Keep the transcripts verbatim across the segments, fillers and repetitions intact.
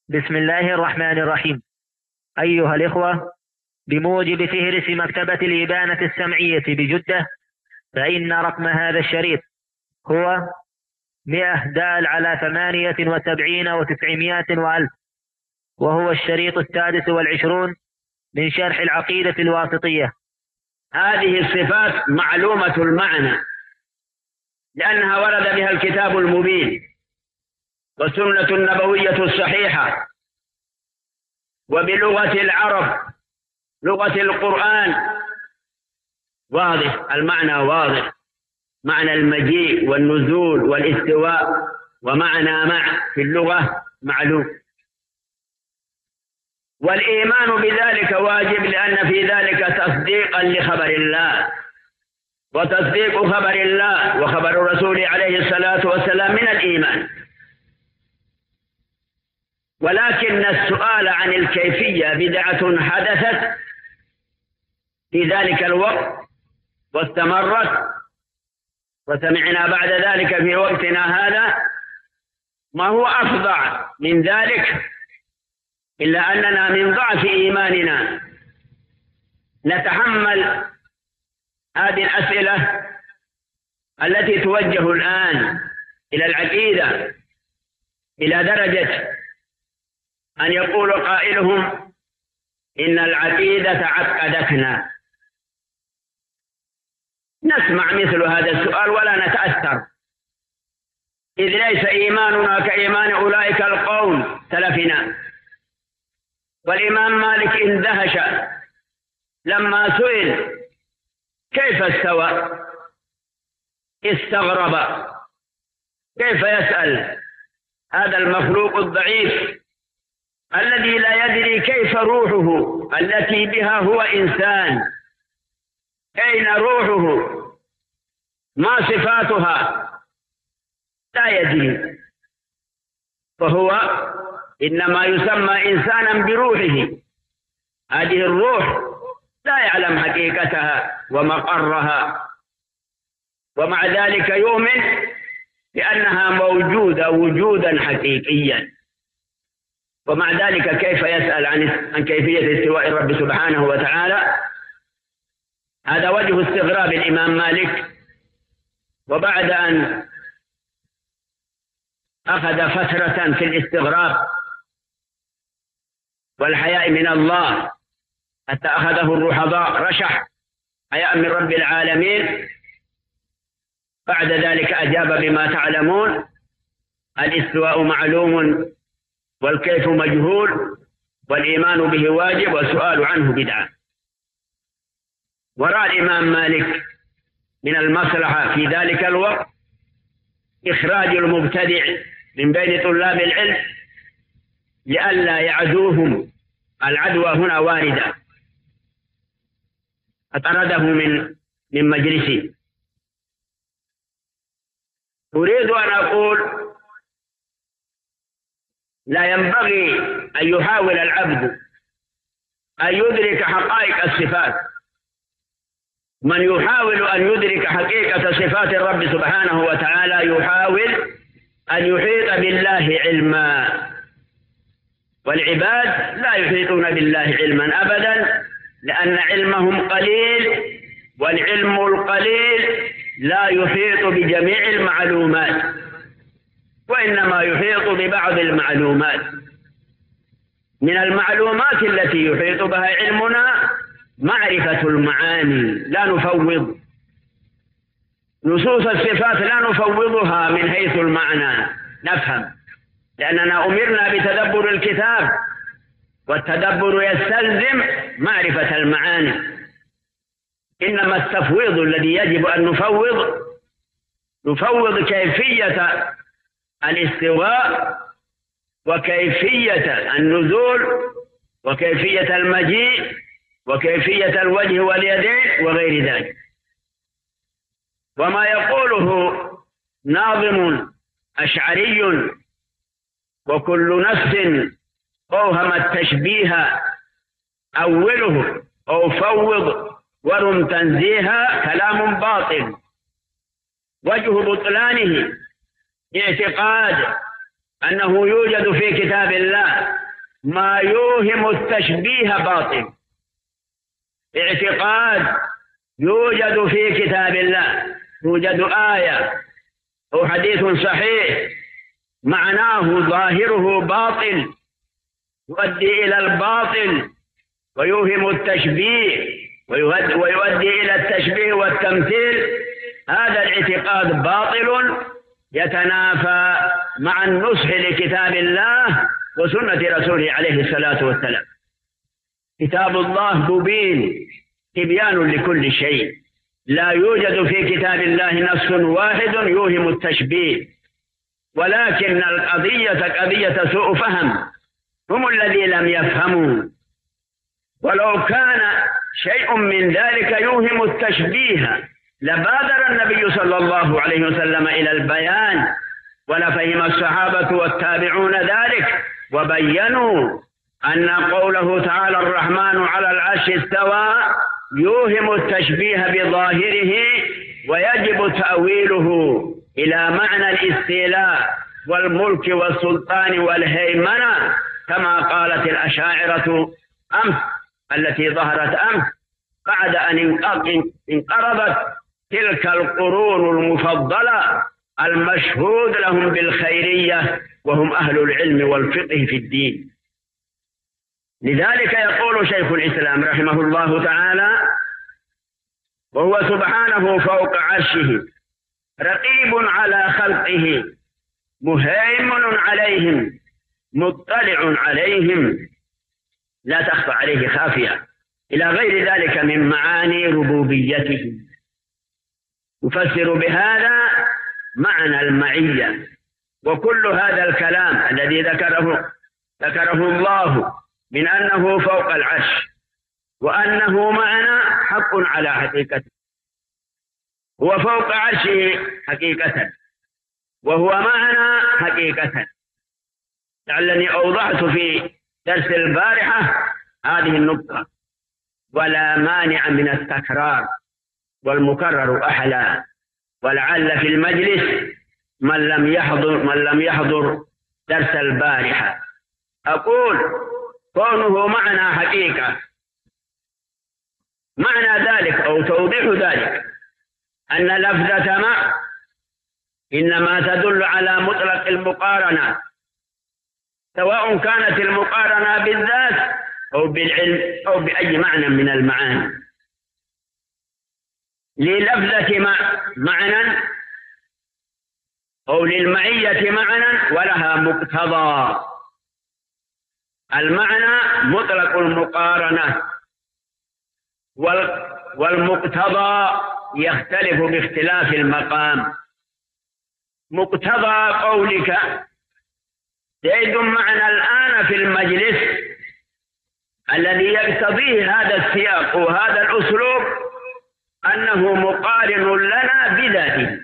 بسم الله الرحمن الرحيم. أيها الإخوة، بموجب فهرس مكتبة الإبانة السمعية بجدة، فإن رقم هذا الشريط هو مئة دال على ثمانية وسبعين وتسعمائة وألف، وهو الشريط السادس والعشرون من شرح العقيدة الواسطية. هذه الصفات معلومة المعنى، لأنها ورد بها الكتاب المبين والسنة النبوية الصحيحة، وبلغة العرب لغة القرآن واضح، المعنى واضح، معنى المجيء والنزول والاستواء ومعنى مع في اللغة معلوم، والإيمان بذلك واجب، لأن في ذلك تصديقا لخبر الله، وتصديق خبر الله وخبر الرسول عليه الصلاة والسلام من الإيمان. ولكن السؤال عن الكيفية بدعة حدثت في ذلك الوقت واستمرت، وسمعنا بعد ذلك في وقتنا هذا ما هو أفظع من ذلك، إلا أننا من ضعف إيماننا نتحمل هذه الأسئلة التي توجه الآن إلى العقيدة إلى درجة أن يقول قائلهم إن العقيدة عقدتنا. نسمع مثل هذا السؤال ولا نتأثر، إذ ليس إيماننا كإيمان أولئك القوم سلفنا. والإمام مالك اندهش لما سئل كيف استوى، استغرب، كيف يسأل هذا المخلوق الضعيف الذي لا يدري كيف روحه التي بها هو إنسان، أين روحه، ما صفاتها، لا يدري، فهو إنما يسمى إنسانا بروحه. هذه الروح لا يعلم حقيقتها ومقرها، ومع ذلك يؤمن بأنها موجودة وجودا حقيقيا. ومع ذلك كيف يسأل عن عن كيفية استواء الرب سبحانه وتعالى؟ هذا وجه استغراب الإمام مالك. وبعد أن أخذ فترة في الاستغراب والحياء من الله حتى أخذه الرحضاء رشح حياء من رب العالمين، بعد ذلك أجاب بما تعلمون: الاستواء معلوم والكيف مجهول، والإيمان به واجب، والسؤال عنه بدعة. ورأى الإمام مالك من المصلحة في ذلك الوقت إخراج المبتدع من بين طلاب العلم لئلا يعدوهم، العدوى هنا واردة، أطرده من من مجلسه. أريد أن أقول لا ينبغي أن يحاول العبد أن يدرك حقائق الصفات. من يحاول أن يدرك حقيقة صفات الرب سبحانه وتعالى يحاول أن يحيط بالله علما، والعباد لا يحيطون بالله علما أبدا، لأن علمهم قليل، والعلم القليل لا يحيط بجميع المعلومات، وإنما يحيط ببعض المعلومات. من المعلومات التي يحيط بها علمنا معرفة المعاني، لا نفوض نصوص الصفات، لا نفوضها من حيث المعنى، نفهم، لأننا أمرنا بتدبر الكتاب، والتدبر يستلزم معرفة المعاني. إنما التفويض الذي يجب أن نفوض نفوض كيفية الاستواء، وكيفية النزول، وكيفية المجيء، وكيفية الوجه واليدين وغير ذلك. وما يقوله ناظم أشعري: وكل نفس أوهم التشبيه أوله أو فوض ورم تنزيها، كلام باطل، وجه بطلانه اعتقاد أنه يوجد في كتاب الله ما يوهم التشبيه باطل. اعتقاد يوجد في كتاب الله، يوجد آية أو حديث صحيح معناه ظاهره باطل يؤدي إلى الباطل ويوهم التشبيه ويؤدي إلى التشبيه والتمثيل، هذا الاعتقاد باطل يتنافى مع النصح لكتاب الله وسنة رسوله عليه الصلاة والسلام. كتاب الله مبين تبيان لكل شيء، لا يوجد في كتاب الله نص واحد يوهم التشبيه، ولكن القضية قضية سوء فهم، هم الذين لم يفهموا. ولو كان شيء من ذلك يوهم التشبيه لبادر النبي صلى الله عليه وسلم إلى البيان، ولفهم الصحابة والتابعون ذلك وبينوا أن قوله تعالى الرحمن على العرش استوى يوهم التشبيه بظاهره، ويجب تأويله إلى معنى الاستيلاء والملك والسلطان والهيمنة كما قالت الأشاعرة أمس التي ظهرت أمس بعد أن انقرضت تلك القرون المفضلة المشهود لهم بالخيرية وهم أهل العلم والفقه في الدين. لذلك يقول شيخ الإسلام رحمه الله تعالى: وهو سبحانه فوق عرشه رقيب على خلقه مهيمن عليهم مطلع عليهم لا تخفى عليه خافية، إلى غير ذلك من معاني ربوبيته. يفسر بهذا معنى المعية. وكل هذا الكلام الذي ذكره ذكره الله من أنه فوق العرش وأنه معنا حق على حقيقته. هو فوق عرشه حقيقة وهو معنا حقيقة. لعلني أوضحت في درس البارحة هذه النقطة، ولا مانع من التكرار، والمكرر أحلى. ولعل في المجلس من لم يحضر من لم يحضر درس البارحة أقول كونه معنا حقيقة، معنى ذلك أو توضيح ذلك أن لفظة مع إنما تدل على مطلق المقارنة، سواء كانت المقارنة بالذات أو بالعلم أو بأي معنى من المعاني. للفظة مع معنى أو للمعية معنى ولها مقتضى. المعنى مطلق المقارنة، والمقتضى يختلف باختلاف المقام. مقتضى قولك زيد معنا الآن في المجلس الذي يقتضيه هذا السياق وهذا الأسلوب أنه مقارن لنا بذاته.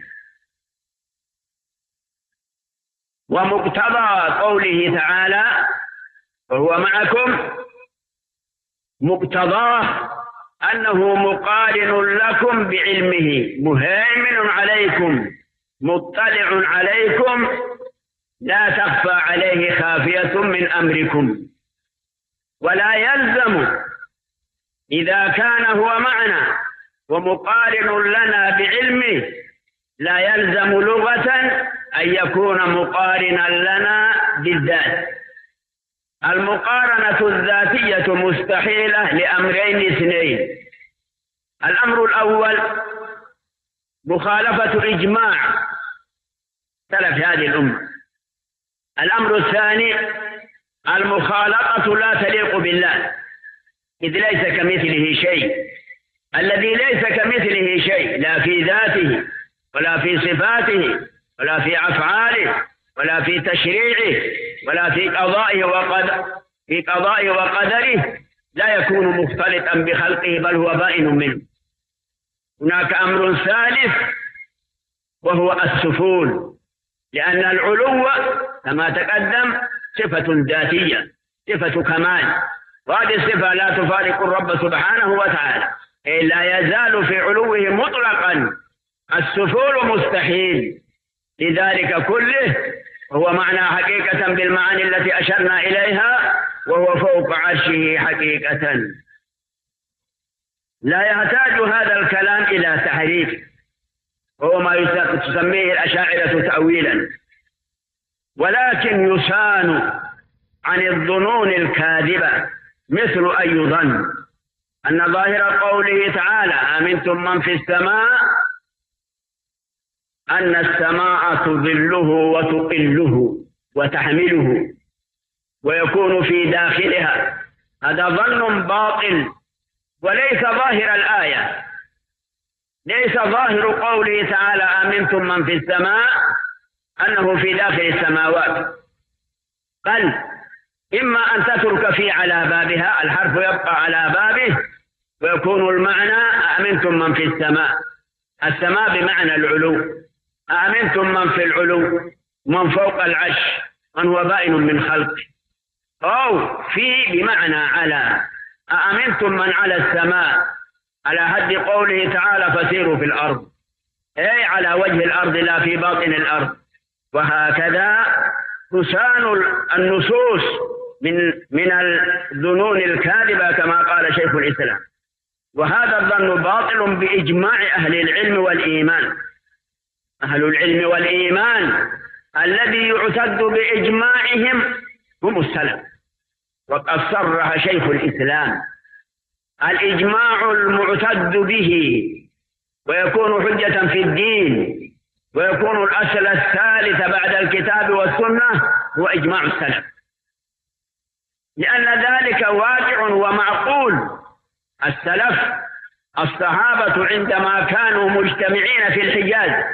ومقتضى قوله تعالى وهو معكم مقتضاه أنه مقارن لكم بعلمه مهيمن عليكم مطلع عليكم لا تخفى عليه خافية من أمركم. ولا يلزم إذا كان هو معنا ومقارن لنا بعلمه لا يلزم لغة أن يكون مقارنا لنا بالذات. المقارنة الذاتية مستحيلة لأمرين اثنين: الأمر الأول مخالفة إجماع سلف هذه الأمة. الأمر الثاني المخالطة لا تليق بالله، إذ ليس كمثله شيء. الذي ليس كمثله شيء لا في ذاته ولا في صفاته ولا في أفعاله ولا في تشريعه ولا في قضائه وقدر في قضائه وقدره لا يكون مختلطا بخلقه، بل هو بائن منه. هناك أمر ثالث وهو السفول، لأن العلو كما تقدم صفة ذاتية، صفة كمال، وهذه الصفة لا تفارق الرب سبحانه وتعالى، لا يزال في علوه مطلقا. السفول مستحيل. لذلك كله هو معنى حقيقة بالمعاني التي أشرنا إليها، وهو فوق عرشه حقيقة. لا يحتاج هذا الكلام إلى تحريف، وهو ما تسميه الأشاعرة تأويلا، ولكن يسان عن الظنون الكاذبة، مثل أن يظن أن ظاهر قوله تعالى آمنتم من في السماء أن السماء تظله وتقله وتحمله ويكون في داخلها. هذا ظن باطل وليس ظاهر الآية، ليس ظاهر قوله تعالى آمنتم من في السماء أنه في داخل السماوات، بل إما أن تترك في على بابها، الحرف يبقى على بابه ويكون المعنى آمنتم من في السماء، السماء بمعنى العلو، آمنتم من في العلو، من فوق العرش، من هو بائن من خلقه، أو في بمعنى على، آمنتم من على السماء على حد قوله تعالى فسيروا في الأرض، أي على وجه الأرض لا في باطن الأرض. وهكذا تسان النصوص من من الظنون الكاذبة كما قال شيخ الإسلام. وهذا الظن باطل بإجماع أهل العلم والإيمان. أهل العلم والإيمان الذي يعتد بإجماعهم هم السلف، وقد صرح شيخ الإسلام الإجماع المعتد به ويكون حجة في الدين ويكون الأصل الثالث بعد الكتاب والسنة هو إجماع السلف، لأن ذلك واقع ومعقول. السلف الصحابة عندما كانوا مجتمعين في الحجاز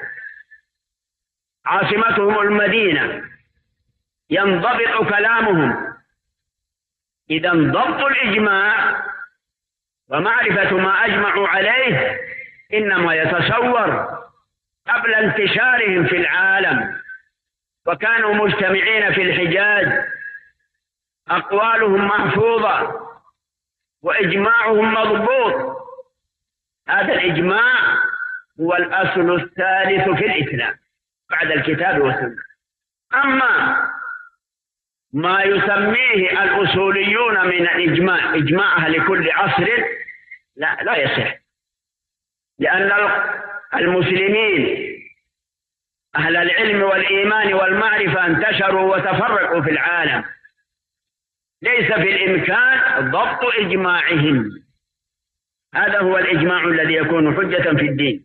عاصمتهم المدينة ينضبط كلامهم، إذا ضبط الإجماع ومعرفة ما أجمعوا عليه إنما يتصور قبل انتشارهم في العالم، وكانوا مجتمعين في الحجاز أقوالهم محفوظة وإجماعهم مضبوط. هذا الإجماع هو الأصل الثالث في الإسلام بعد الكتاب والسنة. أما ما يسميه الأصوليون من الإجماع إجماع أهل كل عصر لا لا يصح، لأن المسلمين أهل العلم والإيمان والمعرفة انتشروا وتفرقوا في العالم، ليس في الإمكان ضبط إجماعهم. هذا هو الإجماع الذي يكون حجة في الدين.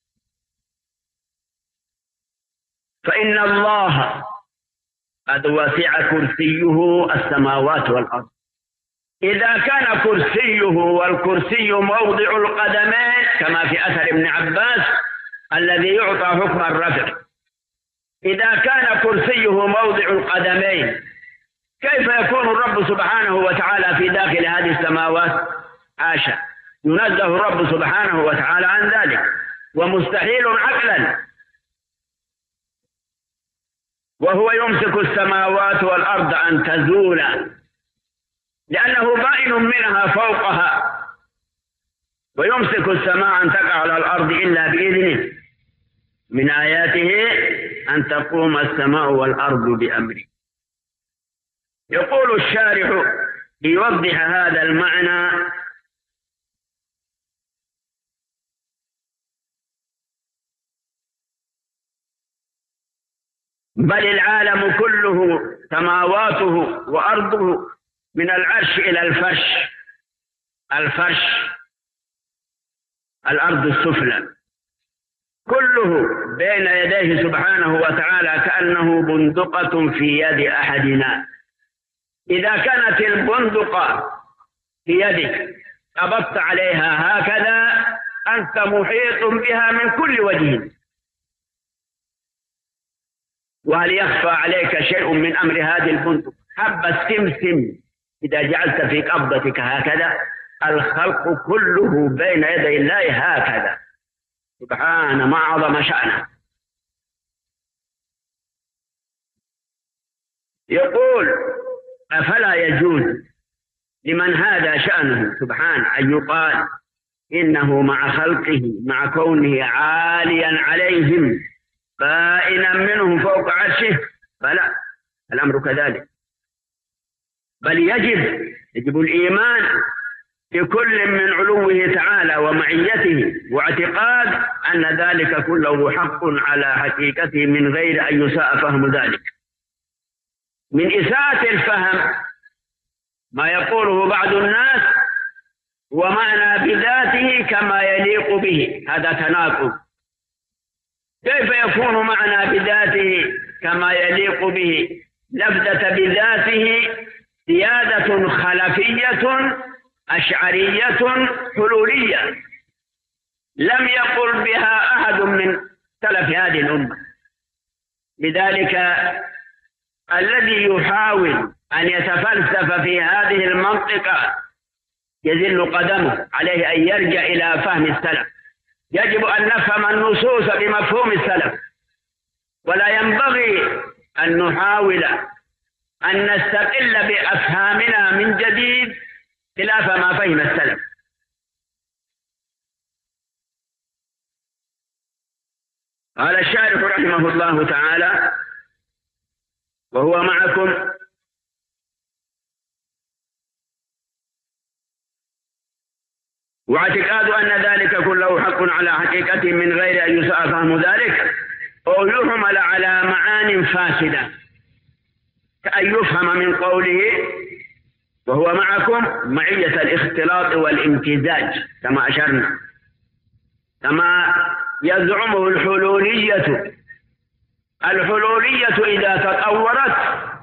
فإن الله قد وسع كرسيه السماوات والأرض. إذا كان كرسيه والكرسي موضع القدمين كما في أثر ابن عباس الذي يعطى حكم الرفع، إذا كان كرسيه موضع القدمين كيف يكون الرب سبحانه وتعالى في داخل هذه السماوات؟ حاشا، ينزه الرب سبحانه وتعالى عن ذلك، ومستحيل عقلا. وهو يمسك السماوات والأرض أن تزولا لأنه بائن منها فوقها، ويمسك السماء أن تقع على الأرض إلا بإذنه. من آياته أن تقوم السماء والأرض بأمره. يقول الشارح ليوضح هذا المعنى: بل العالم كله سماواته وأرضه من العرش إلى الفرش، الفرش الأرض السفلى، كله بين يديه سبحانه وتعالى كأنه بندقة في يد أحدنا. إذا كانت البندقة في يدك قبضت عليها هكذا أنت محيط بها من كل وجه. وهل يخفى عليك شيء من أمر هذه البندقة؟ حب السمسم إذا جعلت في قبضتك هكذا، الخلق كله بين يدي الله هكذا، سبحان ما عظم شأنه. يقول: أفلا يجوز لمن هذا شأنه سبحانه أن يقال إنه مع خلقه مع كونه عاليا عليهم بائنا منهم فوق عرشه فلا، الأمر كذلك، بل يجب يجب الإيمان بكل من علوه تعالى ومعيته، واعتقاد أن ذلك كله حق على حقيقته من غير أن يساء فهم ذلك. من إساءة الفهم ما يقوله بعض الناس ومعنى بذاته كما يليق به، هذا تناقض. كيف يكون معنى بذاته كما يليق به؟ لفظة بذاته زيادة خلفية أشعرية حلولية لم يقل بها أحد من سلف هذه الأمة. لذلك الذي يحاول أن يتفلسف في هذه المنطقة يزل قدمه، عليه أن يرجع إلى فهم السلف. يجب أن نفهم النصوص بمفهوم السلف، ولا ينبغي أن نحاول أن نستقل بأفهامنا من جديد خلاف ما فهم السلف. قال الشارح رحمه الله تعالى: وهو معكم واعتقاد أن ذلك كله حق على حقيقته من غير أن يساء فهم ذلك أو يحمل على معان فاسدة، كأن يفهم من قوله وهو معكم معية الاختلاط والامتزاج كما أشرنا، كما يزعمه الحلولية. الحلولية إذا تطورت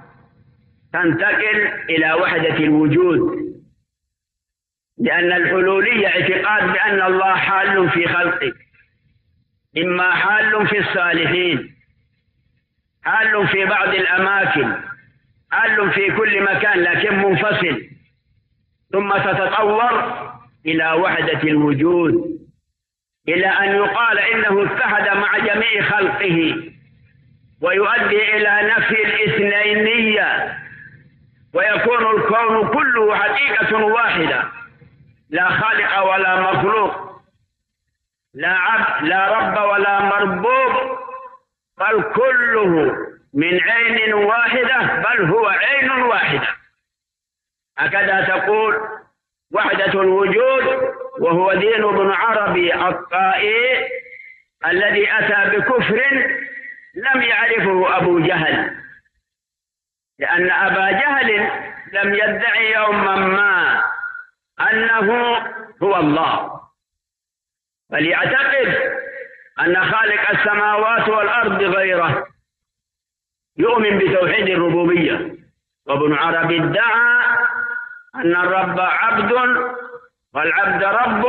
تنتقل إلى وحدة الوجود، لأن الحلولية اعتقاد بأن الله حال في خلقه، إما حال في الصالحين، حال في بعض الأماكن، حال في كل مكان لكن منفصل، ثم تتطور إلى وحدة الوجود، إلى أن يقال إنه اتحد مع جميع خلقه، ويؤدي إلى نفي الاثنينية، ويكون الكون كله حقيقة واحدة، لا خالق ولا مخلوق، لا عبد لا رب ولا مربوب، بل كله من عين واحدة، بل هو عين واحدة. هكذا تقول وحدة الوجود، وهو دين ابن عربي الطائي الذي أتى بكفر لم يعرفه أبو جهل، لأن أبا جهل لم يدعي يوما ما أنه هو الله، بل يعتقد أن خالق السماوات والأرض غيره، يؤمن بتوحيد الربوبية. وابن عربي ادعى أن الرب عبد والعبد رب،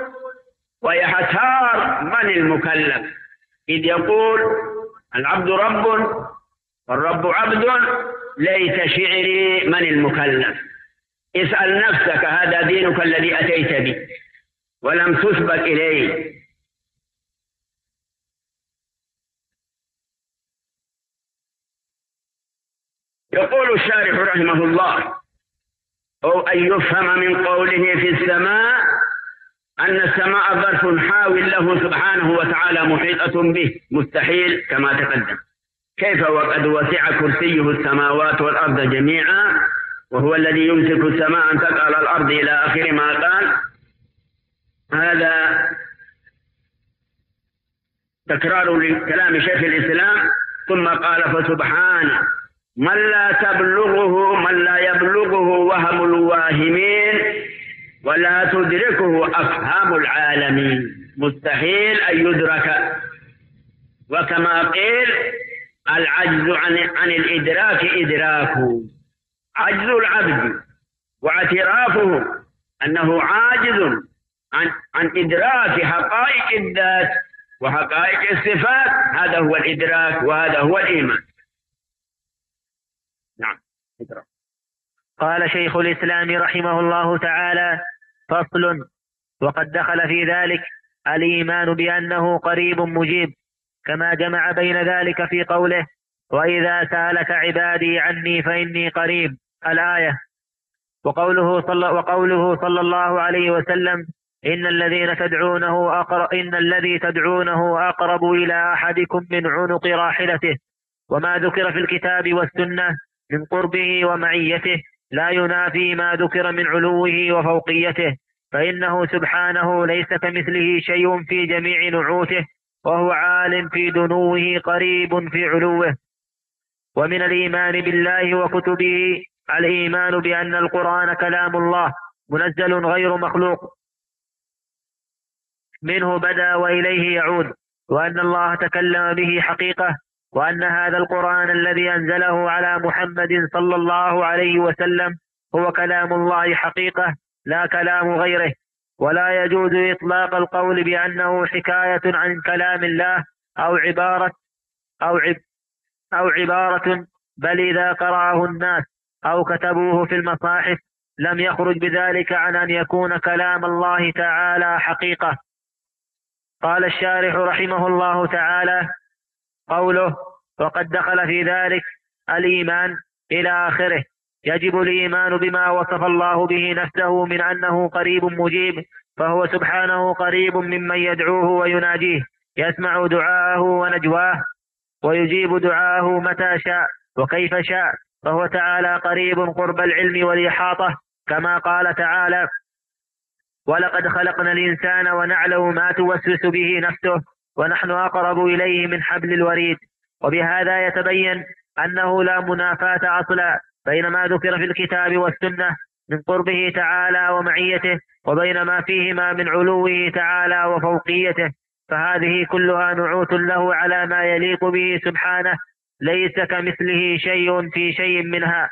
ويحتار من المكلف، إذ يقول العبد رب والرب عبد، ليت شعري من المكلف. اسأل نفسك، هذا دينك الذي أتيت به ولم تسبق إليه. يقول الشارح رحمه الله: أو أن يفهم من قوله في السماء أن السماء ظرف حاول له سبحانه وتعالى محيطة به، مستحيل كما تقدم. كيف وقد وسع كرسيه السماوات والأرض جميعا، وهو الذي يمسك السماء أن تقع على الأرض إلى آخر ما قال. هذا تكرار لكلام شيخ الإسلام. ثم قال: فسبحانه من لا تبلغه من لا يبلغه وهم الواهمين ولا تدركه أفهام العالمين، مستحيل أن يدرك. وكما قيل: العجز عن, عن الإدراك إدراكه، عجز العبد واعترافه أنه عاجز عن, عن إدراك حقائق الذات وحقائق الصفات، هذا هو الإدراك وهذا هو الإيمان. نعم. قال شيخ الإسلام رحمه الله تعالى: فصل. وقد دخل في ذلك الإيمان بأنه قريب مجيب، كما جمع بين ذلك في قوله: وإذا سألك عبادي عني فإني قريب، الآية. وقوله صلى, وقوله صلى الله عليه وسلم: إن الذين تدعونه أقرب إن الذي تدعونه أقرب إلى أحدكم من عنق راحلته، وما ذكر في الكتاب والسنة من قربه ومعيته لا ينافي ما ذكر من علوه وفوقيته، فإنه سبحانه ليس كمثله شيء في جميع نعوته، وهو عال في دنوه قريب في علوه. ومن الإيمان بالله وكتبه الإيمان بأن القرآن كلام الله منزل غير مخلوق، منه بدأ وإليه يعود، وأن الله تكلم به حقيقة، وأن هذا القرآن الذي أنزله على محمد صلى الله عليه وسلم هو كلام الله حقيقة لا كلام غيره. ولا يجوز إطلاق القول بأنه حكاية عن كلام الله أو عبارة أو عب أو عبارة، بل إذا قرأه الناس أو كتبوه في المصاحف لم يخرج بذلك عن أن يكون كلام الله تعالى حقيقة. قال الشارح رحمه الله تعالى: قوله وقد دخل في ذلك الإيمان إلى آخره. يجب الإيمان بما وصف الله به نفسه من أنه قريب مجيب، فهو سبحانه قريب ممن يدعوه ويناجيه، يسمع دعاءه ونجواه، ويجيب دعاءه متى شاء وكيف شاء، فهو تعالى قريب قرب العلم والإحاطة، كما قال تعالى: ولقد خلقنا الإنسان ونعلم ما توسوس به نفسه ونحن أقرب إليه من حبل الوريد. وبهذا يتبين أنه لا منافاة أصلا بين ما ذكر في الكتاب والسنة من قربه تعالى ومعيته وبين ما فيهما من علوه تعالى وفوقيته، فهذه كلها نعوت له على ما يليق به سبحانه، ليس كمثله شيء في شيء منها.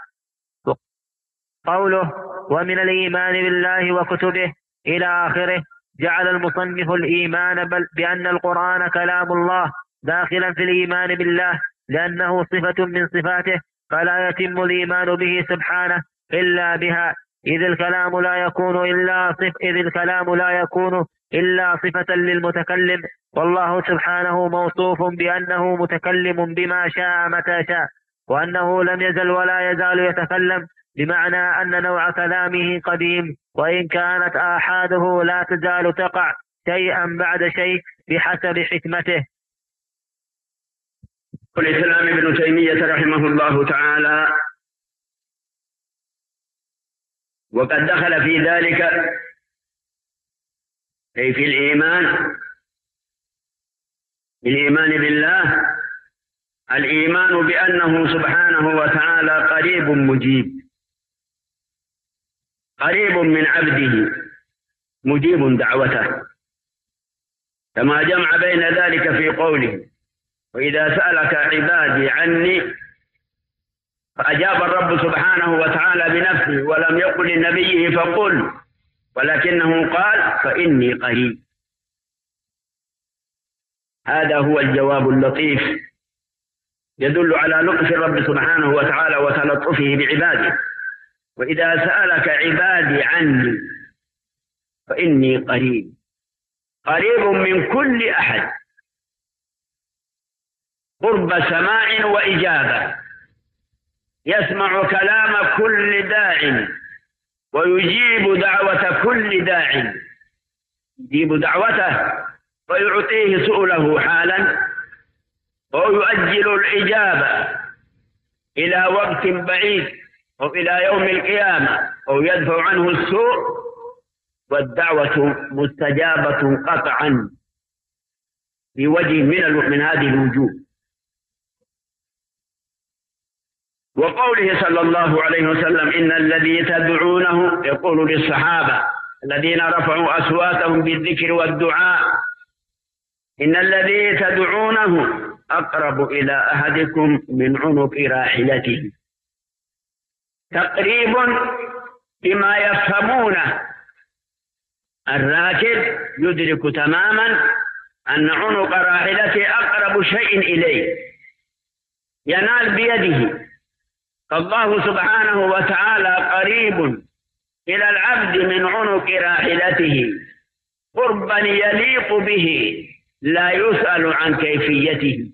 قوله ومن الإيمان بالله وكتبه إلى آخره، جعل المصنف الإيمان بل بأن القرآن كلام الله داخلا في الإيمان بالله، لأنه صفة من صفاته، فلا يتم الإيمان به سبحانه إلا بها، إذ الكلام لا يكون إلا صف إذ الكلام لا يكون إلا صفة للمتكلم، والله سبحانه موصوف بأنه متكلم بما شاء متى شاء، وأنه لم يزل ولا يزال يتكلم، بمعنى أن نوع كلامه قديم، وإن كانت آحاده لا تزال تقع شيئا بعد شيء بحسب حكمته. الإسلام ابن تيمية رحمه الله تعالى: وقد دخل في ذلك أي في الإيمان الإيمان بالله الإيمان بأنه سبحانه وتعالى قريب مجيب، قريب من عبده مجيب دعوته، كما جمع بين ذلك في قوله: وإذا سألك عبادي عني، فأجاب الرب سبحانه وتعالى بنفسه ولم يقل لنبيه فقل، ولكنه قال فإني قريب. هذا هو الجواب اللطيف يدل على لطف الرب سبحانه وتعالى وتلطفه بعباده. وإذا سألك عبادي عني فإني قريب، قريب من كل أحد، قرب سماع وإجابة، يسمع كلام كل داع ويجيب دعوة كل داع، يجيب دعوته ويعطيه سؤله حالا، ويؤجل الإجابة إلى وقت بعيد أو إلى يوم القيامة، أو يدفع عنه السوء، والدعوة مستجابة قطعا في وجه من من هذه الوجوه. وقوله صلى الله عليه وسلم: إن الذي تدعونه، يقول للصحابة الذين رفعوا أصواتهم بالذكر والدعاء: إن الذي تدعونه أقرب إلى أحدكم من عنق راحلته، تقريب بما يفهمونه. الراكب يدرك تماما أن عنق راحلته أقرب شيء إليه، ينال بيده. فالله سبحانه وتعالى قريب إلى العبد من عنق راحلته قربا يليق به، لا يسأل عن كيفيته.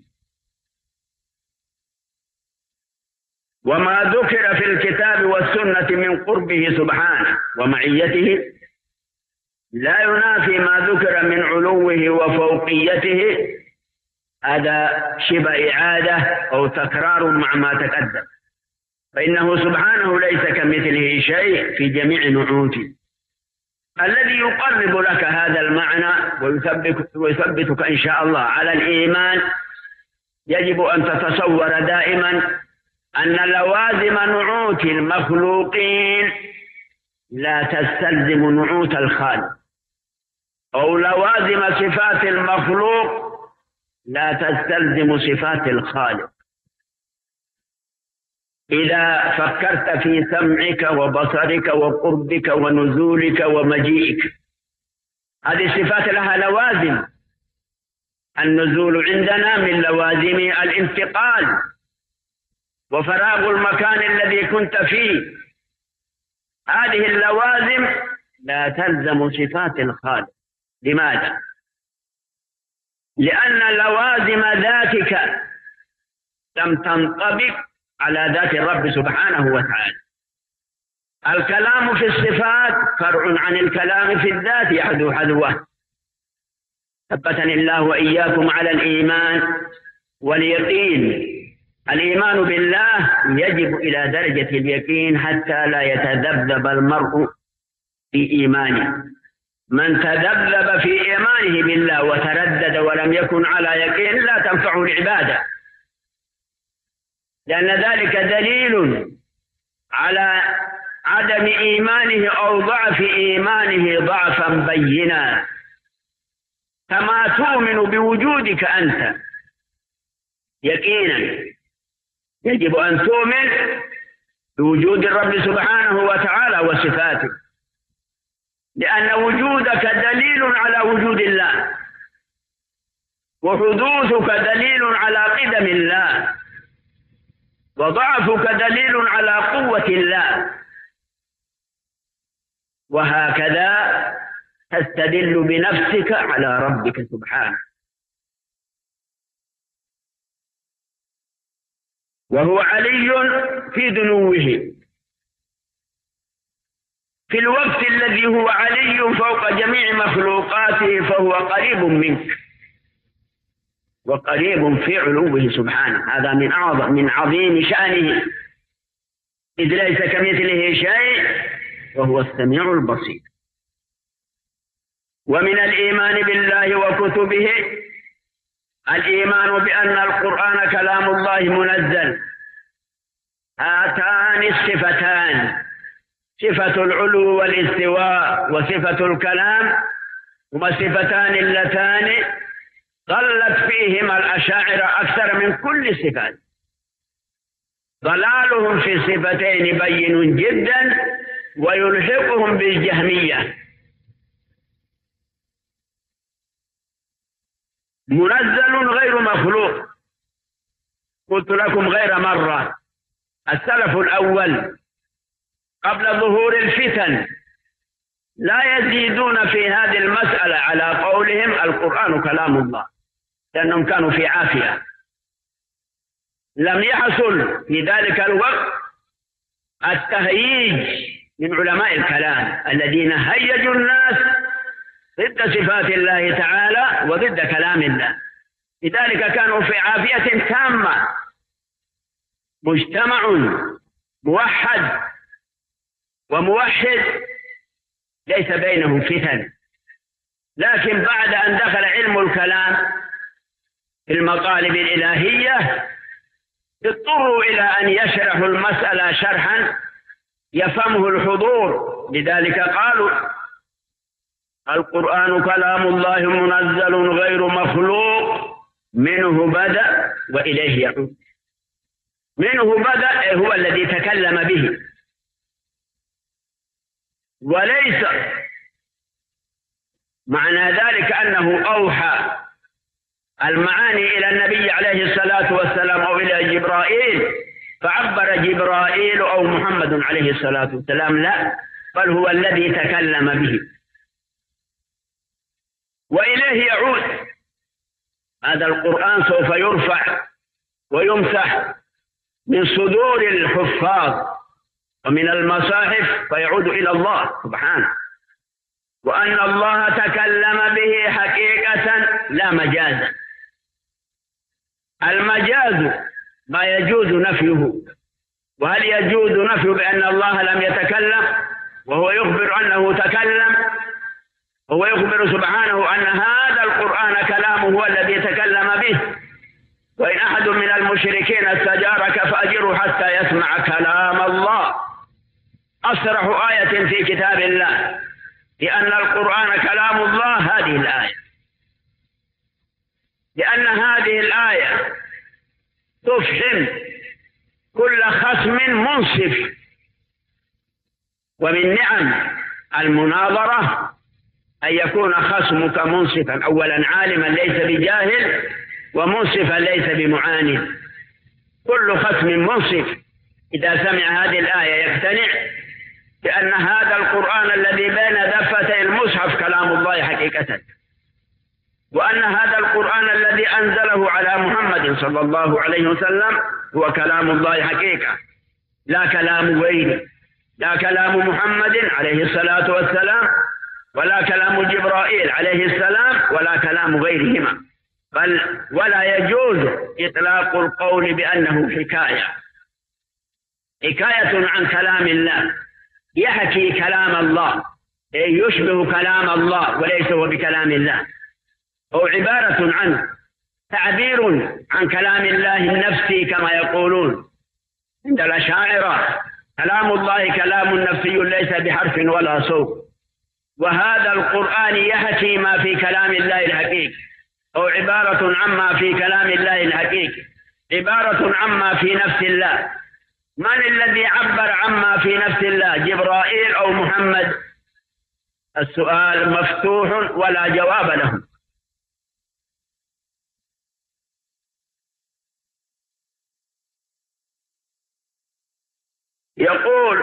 وما ذكر في الكتاب والسنة من قربه سبحانه ومعيته لا ينافي ما ذكر من علوه وفوقيته، هذا شبه إعادة أو تكرار مع ما تقدم، فإنه سبحانه ليس كمثله شيء في جميع نعوته. الذي يقرب لك هذا المعنى ويثبت ويثبتك إن شاء الله على الإيمان، يجب أن تتصور دائما أن لوازم نعوت المخلوقين لا تستلزم نعوت الخالق، أو لوازم صفات المخلوق لا تستلزم صفات الخالق. إذا فكرت في سمعك وبصرك وقربك ونزولك ومجيئك، هذه الصفات لها لوازم. النزول عندنا من لوازم الانتقال وفراغ المكان الذي كنت فيه. هذه اللوازم لا تلزم صفات الخالق. لماذا؟ لأن لوازم ذاتك لم تنطبق على ذات الرب سبحانه وتعالى. الكلام في الصفات فرع عن الكلام في الذات يحدو حذوه. ثبتني الله وإياكم على الإيمان واليقين. الإيمان بالله يجب إلى درجة اليقين حتى لا يتذبذب المرء في إيمانه. من تذبذب في إيمانه بالله وتردد ولم يكن على يقين لا تنفعه العبادة، لأن ذلك دليل على عدم إيمانه أو ضعف إيمانه ضعفا بينا. كما تؤمن بوجودك أنت يقينا، يجب أن تؤمن بوجود الرب سبحانه وتعالى وصفاته، لأن وجودك دليل على وجود الله، وحدوثك دليل على قدم الله، وضعفك دليل على قوة الله، وهكذا تستدل بنفسك على ربك سبحانه. وهو علي في دنوه، في الوقت الذي هو علي فوق جميع مخلوقاته فهو قريب منك وقريب في علوه سبحانه. هذا من أعظم من عظيم شأنه، إذ ليس كمثله شيء وهو السميع البصير. ومن الإيمان بالله وكتبه الإيمان بأن القرآن كلام الله منزل. هاتان الصفتان، صفة العلو والاستواء وصفة الكلام، هما الصفتان اللتان ضلت فيهما الأشاعرة أكثر من كل الصفات. ضلالهم في الصفتين بين جدا ويلحقهم بالجهمية. منزل غير مخلوق، قلت لكم غير مرة، السلف الأول قبل ظهور الفتن لا يزيدون في هذه المسألة على قولهم القرآن كلام الله، لأنهم كانوا في عافية. لم يحصل في ذلك الوقت التهييج من علماء الكلام الذين هيجوا الناس ضد صفات الله تعالى وضد كلام الله. لذلك كانوا في عافية تامة، مجتمع موحد وموحد ليس بينهم فتن. لكن بعد أن دخل علم الكلام في المطالب الإلهية اضطروا إلى أن يشرحوا المسألة شرحا يفهمه الحضور. لذلك قالوا القرآن كلام الله منزل غير مخلوق، منه بدأ وإليه يعود. منه بدأ هو الذي تكلم به، وليس معنى ذلك أنه أوحى المعاني إلى النبي عليه الصلاة والسلام أو إلى جبرائيل فعبر جبرائيل أو محمد عليه الصلاة والسلام، لا، بل هو الذي تكلم به وإليه يعود. هذا القرآن سوف يرفع ويمسح من صدور الحفاظ ومن المصاحف فيعود إلى الله سبحانه، وأن الله تكلم به حقيقة لا مجازا. المجاز ما يجوز نفيه. وهل يجوز نفيه بأن الله لم يتكلم وهو يخبر أنه تكلم؟ هو يخبر سبحانه أن هذا القرآن كلامه هو الذي تكلم به. وإن أحد من المشركين استجارك فأجره حتى يسمع كلام الله. أصرح آية في كتاب الله لأن القرآن كلام الله هذه الآية، لأن هذه الآية تفهم كل خصم منصف. ومن نعم المناظرة أن يكون خصمك منصفا، أولا عالما ليس بجاهل، ومنصفا ليس بمعاند. كل خصم منصف إذا سمع هذه الآية يقتنع بأن هذا القرآن الذي بين دفتي المصحف كلام الله حقيقة، وأن هذا القرآن الذي أنزله على محمد صلى الله عليه وسلم هو كلام الله حقيقة، لا كلام غيره، لا كلام محمد عليه الصلاة والسلام، ولا كلام جبرائيل عليه السلام، ولا كلام غيرهما. بل ولا يجوز إطلاق القول بأنه حكاية حكاية عن كلام الله، يحكي كلام الله، يشبه كلام الله وليس هو بكلام الله، أو عبارة عنه، تعبير عن كلام الله النفسي كما يقولون عند الأشاعرة. كلام الله كلام نفسي ليس بحرف ولا صوت. وهذا القرآن يحكي ما في كلام الله الحقيقي، أو عبارة عما في كلام الله الحقيقي، عبارة عما في نفس الله. من الذي عبر عما في نفس الله، جبرائيل أو محمد؟ السؤال مفتوح ولا جواب له. يقول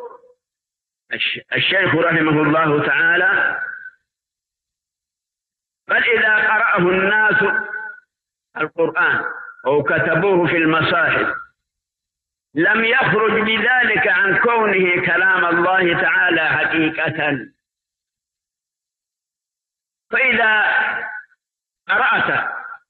الشيخ رحمه الله تعالى: بل إذا قرأه الناس القرآن أو كتبوه في المصاحف لم يخرج بذلك عن كونه كلام الله تعالى حقيقة. فإذا قرأت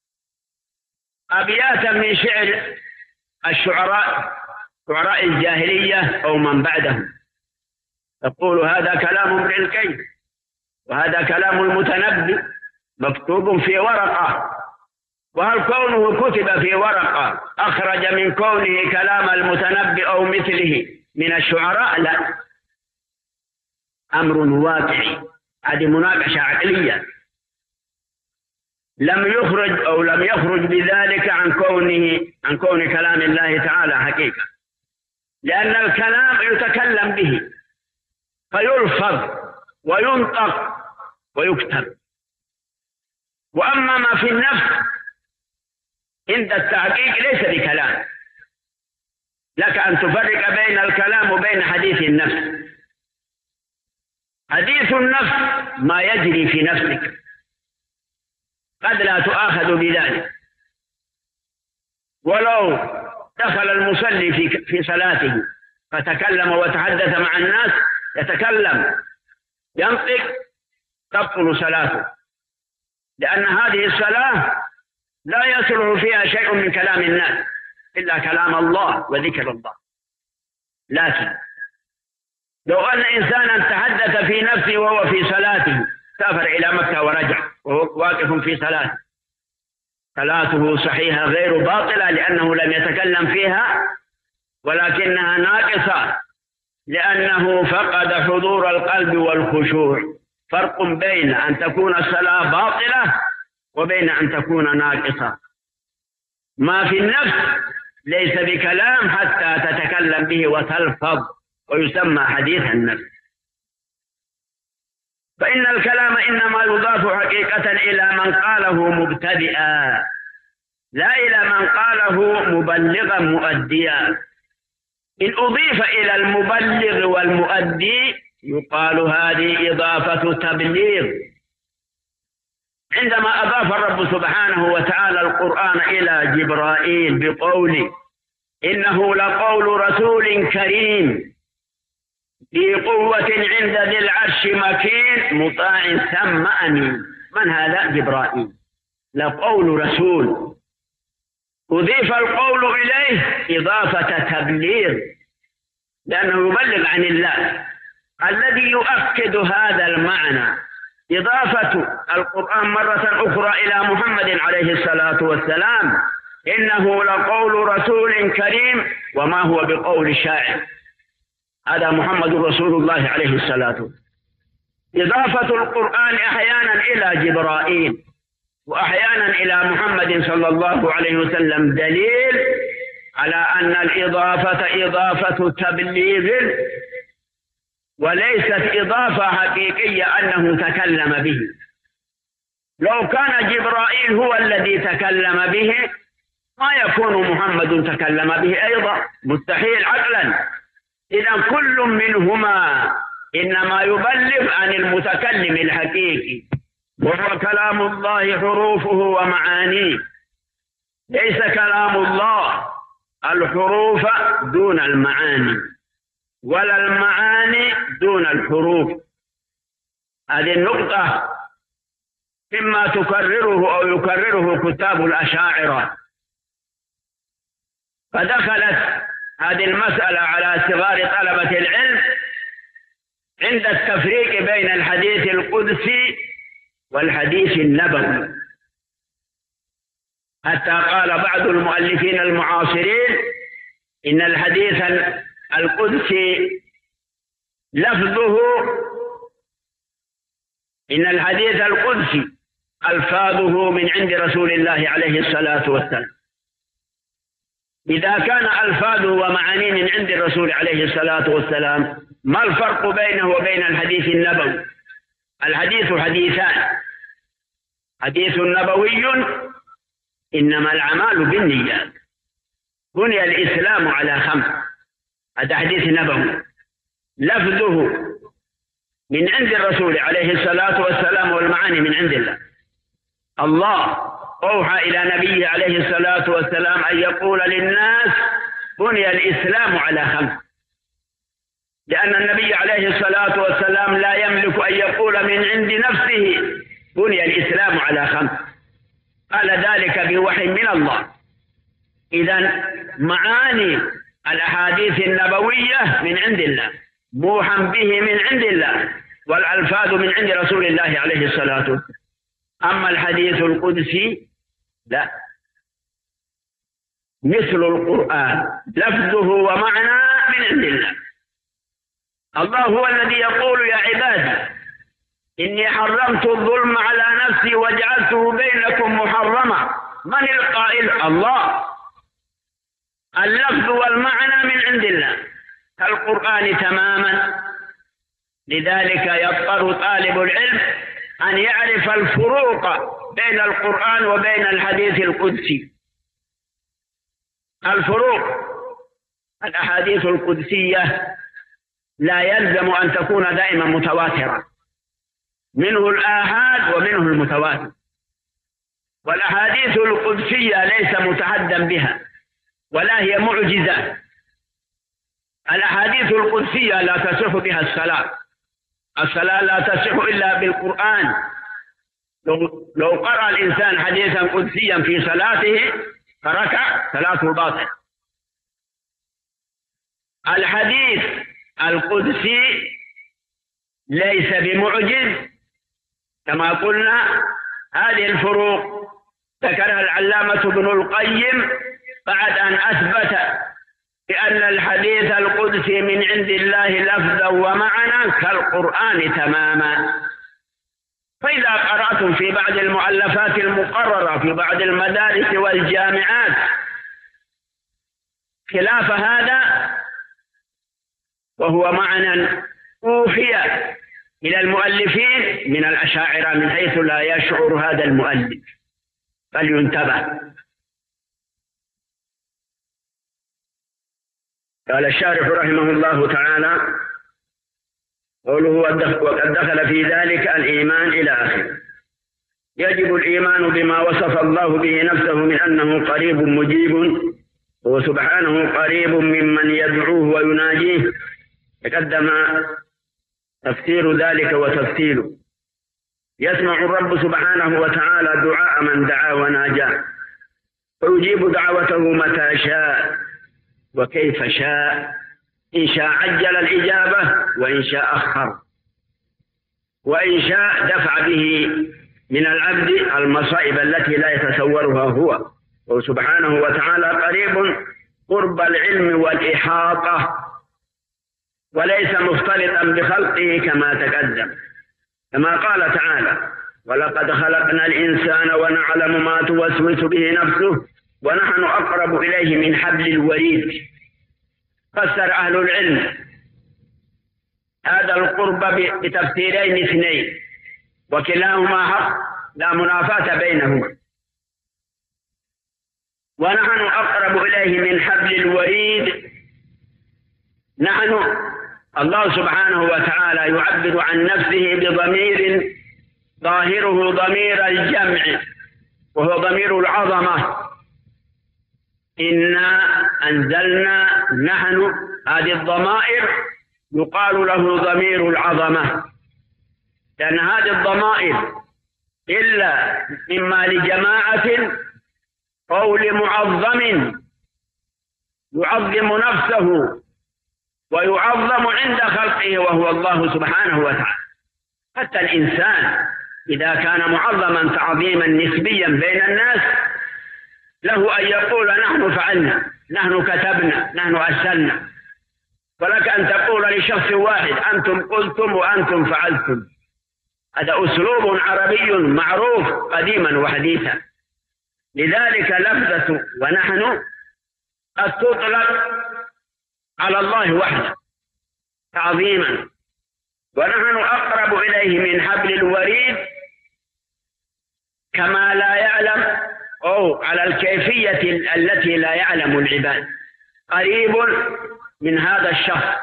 أبياتا من شعر الشعراء شعراء الجاهلية أو من بعدهم تقول هذا كلام امرئ القيس، وهذا كلام المتنبي مكتوب في ورقة. وهل كونه كتب في ورقة أخرج من كونه كلام المتنبي أو مثله من الشعراء؟ لا، أمر واقعي، هذه مناقشة عقلية. لم يخرج أو لم يخرج بذلك عن كونه عن كون كلام الله تعالى حقيقة، لأن الكلام يتكلم به فيلفظ وينطق ويكتب. وأما ما في النفس عند التحقيق ليس بكلام. لك أن تفرق بين الكلام وبين حديث النفس. حديث النفس ما يجري في نفسك، قد لا تؤاخذ بذلك. ولو دخل المصلي في في صلاته فتكلم وتحدث مع الناس، يتكلم ينطق، تبطل صلاته، لأن هذه الصلاة لا يصلح فيها شيء من كلام الناس إلا كلام الله وذكر الله. لكن لو أن إنسانا تحدث في نفسه وهو في صلاته، سافر إلى مكة ورجع وهو واقف في صلاته، صلاته صحيحة غير باطلة، لأنه لم يتكلم فيها، ولكنها ناقصة لأنه فقد حضور القلب والخشوع. فرق بين أن تكون الصلاة باطلة وبين أن تكون ناقصة. ما في النفس ليس بكلام حتى تتكلم به وتلفظ، ويسمى حديث النفس. فإن الكلام إنما يضاف حقيقة إلى من قاله مبتدئا، لا إلى من قاله مبلغا مؤديا. إن أضيف إلى المبلغ والمؤدي يقال هذه إضافة تبليغ. عندما أضاف الرب سبحانه وتعالى القرآن إلى جبرائيل بقوله إنه لقول رسول كريم ذي قوة عند ذي العرش مكين مطاع ثم أمين. من هذا؟ جبرائيل. لقول رسول، أضيف القول إليه إضافة تبليغ، لأنه يبلغ عن الله. الذي يؤكد هذا المعنى إضافة القرآن مرة أخرى إلى محمد عليه الصلاة والسلام: إنه لقول رسول كريم وما هو بقول شاعر. هذا محمد رسول الله عليه الصلاة والسلام. إضافة القرآن أحيانا إلى جبرائيل وأحيانا إلى محمد صلى الله عليه وسلم دليل على أن الإضافة إضافة تبليغ وليست إضافة حقيقية أنه تكلم به. لو كان جبرائيل هو الذي تكلم به ما يكون محمد تكلم به أيضا، مستحيل عقلا. إذا كل منهما إنما يبلغ عن المتكلم الحقيقي، وهو كلام الله حروفه ومعانيه، ليس كلام الله الحروف دون المعاني ولا المعاني دون الحروف. هذه النقطة مما تكرره أو يكرره كتاب الأشاعرة. فدخلت هذه المسألة على صغار طلبة العلم عند التفريق بين الحديث القدسي والحديث النبوي، حتى قال بعض المؤلفين المعاصرين إن الحديث القدسي لفظه إن الحديث القدسي ألفاظه من عند رسول الله عليه الصلاة والسلام. إذا كان ألفاظه ومعانيه من عند الرسول عليه الصلاة والسلام، ما الفرق بينه وبين الحديث النبوي؟ الحديث حديثان: حديث نبوي إنما الأعمال بالنيات، بني الإسلام على خمس، هذا حديث نبوي لفظه من عند الرسول عليه الصلاة والسلام والمعاني من عند الله. الله أوحى إلى نبيه عليه الصلاة والسلام أن يقول للناس بني الإسلام على خمس، لأن النبي عليه الصلاة والسلام لا يملك أن يقول من عند نفسه بني الإسلام على خمس، قال ذلك بوحي من الله. إذن معاني الأحاديث النبوية من عند الله، موحى به من عند الله، والألفاظ من عند رسول الله عليه الصلاة والسلام. أما الحديث القدسي لا، مثل القرآن لفظه ومعنى من عند الله. الله هو الذي يقول: يا عبادي إني حرمت الظلم على نفسي وجعلته بينكم محرما. من القائل؟ الله. اللفظ والمعنى من عند الله كالقرآن تماما. لذلك يضطر طالب العلم أن يعرف الفروق بين القرآن وبين الحديث القدسي. الفروق: الأحاديث القدسية لا يلزم أن تكون دائما متواترة، منه الآحاد ومنه المتواتر. والأحاديث القدسية ليس متحدا بها ولا هي معجزة. الأحاديث القدسية لا تصح بها الصلاة، الصلاة لا تصح إلا بالقرآن. لو, لو قرأ الإنسان حديثا قدسيا في صلاته فركع صلاته باطلة. الحديث القدسي ليس بمعجز كما قلنا. هذه الفروق ذكرها العلامة ابن القيم بعد أن أثبت بأن الحديث القدسي من عند الله لفظا ومعنى كالقرآن تماما. فإذا قرأتم في بعض المؤلفات المقررة في بعض المدارس والجامعات خلاف هذا، وهو معنى أوحي إلى المؤلفين من الأشاعرة من حيث لا يشعر هذا المؤلف، فلينتبه. قال الشارح رحمه الله تعالى: قوله وقد دخل في ذلك الإيمان إلى آخره. يجب الإيمان بما وصف الله به نفسه من أنه قريب مجيب، وسبحانه قريب ممن يدعوه ويناجيه. تقدم تفسير ذلك وتفصيله. يسمع الرب سبحانه وتعالى دعاء من دعا وناجاه، ويجيب دعوته متى شاء وكيف شاء، إن شاء عجل الإجابة وإن شاء أخر، وإن شاء دفع به من العبد المصائب التي لا يتصورها هو. وسبحانه وتعالى قريب قرب العلم والإحاطة، وليس مختلطا بخلقه كما تقدم، كما قال تعالى: ولقد خلقنا الإنسان ونعلم ما توسوس به نفسه ونحن أقرب إليه من حبل الوريد. فسر أهل العلم هذا القرب بتفسيرين اثنين، وكلاهما حق لا منافاة بينهما. ونحن أقرب إليه من حبل الوريد، نحن الله سبحانه وتعالى يعبر عن نفسه بضمير ظاهره ضمير الجمع، وهو ضمير العظمة. إنا أنزلنا، نحن، هذه الضمائر يقال له ضمير العظمة، لأن هذه الضمائر إلا إما لجماعة أو لمعظم يعظم نفسه ويعظم عند خلقه وهو الله سبحانه وتعالى. حتى الإنسان إذا كان معظما تعظيما نسبيا بين الناس له أن يقول نحن فعلنا، نحن كتبنا، نحن أرسلنا، ولك أن تقول لشخص واحد أنتم قلتم وأنتم فعلتم. هذا أسلوب عربي معروف قديما وحديثا. لذلك لفظة ونحن قد تطلق على الله وحده تعظيما، ونحن أقرب إليه من حبل الوريد، كما لا يعلم أو على الكيفية التي لا يعلم العباد، قريب من هذا الشخص،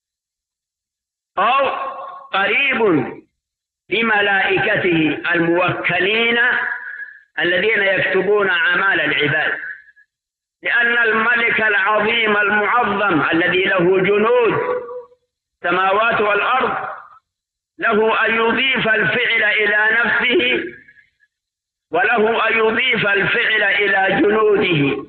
أو قريب بملائكته الموكلين الذين يكتبون أعمال العباد. لأن الملك العظيم المعظم الذي له جنود السماوات والأرض له أن يضيف الفعل إلى نفسه، وله أن يضيف الفعل إلى جنوده،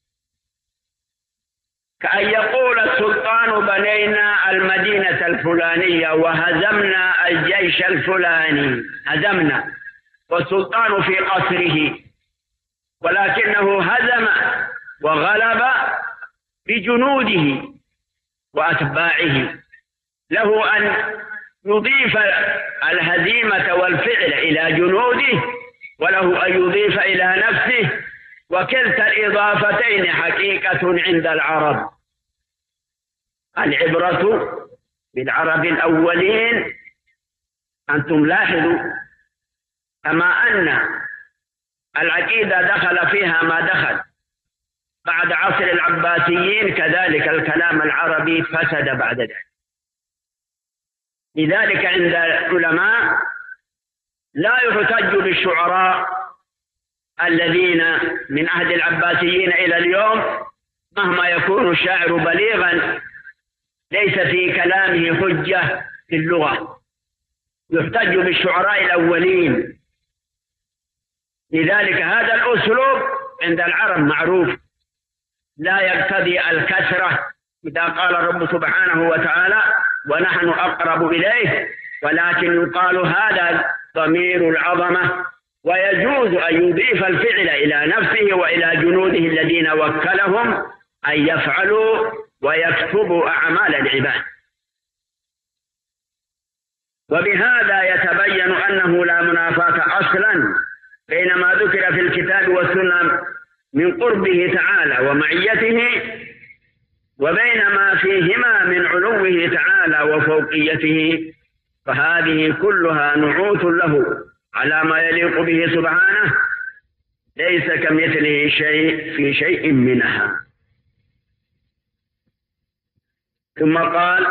كأن يقول السلطان بنينا المدينة الفلانية وهزمنا الجيش الفلاني، هزمنا، والسلطان في قصره، ولكنه هزم وغلب بجنوده وأتباعه. له أن يضيف الهزيمة والفعل إلى جنوده، وله أن يضيف إلى نفسه، وكلتا الإضافتين حقيقة عند العرب. العبرة بالعرب الأولين. أنتم لاحظوا كما أن العقيدة دخل فيها ما دخل بعد عصر العباسيين، كذلك الكلام العربي فسد بعد ذلك. لذلك عند العلماء لا يحتج بالشعراء الذين من عهد العباسيين إلى اليوم، مهما يكون الشاعر بليغا ليس في كلامه حجة في اللغة، يحتج بالشعراء الأولين. لذلك هذا الأسلوب عند العرب معروف، لا يقتضي الكثرة. إذا قال الرب سبحانه وتعالى ونحن أقرب إليه، ولكن يقال هذا ضمير العظمة، ويجوز أن يضيف الفعل إلى نفسه وإلى جنوده الذين وكلهم أن يفعلوا ويكتبوا أعمال العباد. وبهذا يتبين أنه لا منافاة أصلا بين ما ذكر في الكتاب والسنة من قربه تعالى ومعيته، وبين ما فيهما من علوه تعالى وفوقيته، فهذه كلها نعوت له على ما يليق به سبحانه، ليس كمثله شيء في شيء منها. ثم قال: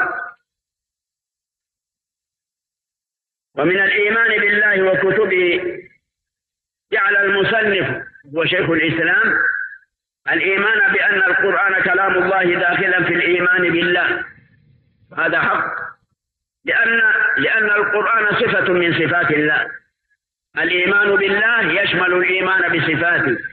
ومن الإيمان بالله وكتبه، جعل المصنف وشيخ الإسلام الإيمان بأن القرآن كلام الله داخلا في الإيمان بالله، هذا حق، لأن لأن القرآن صفة من صفات الله. الإيمان بالله يشمل الإيمان بصفاته،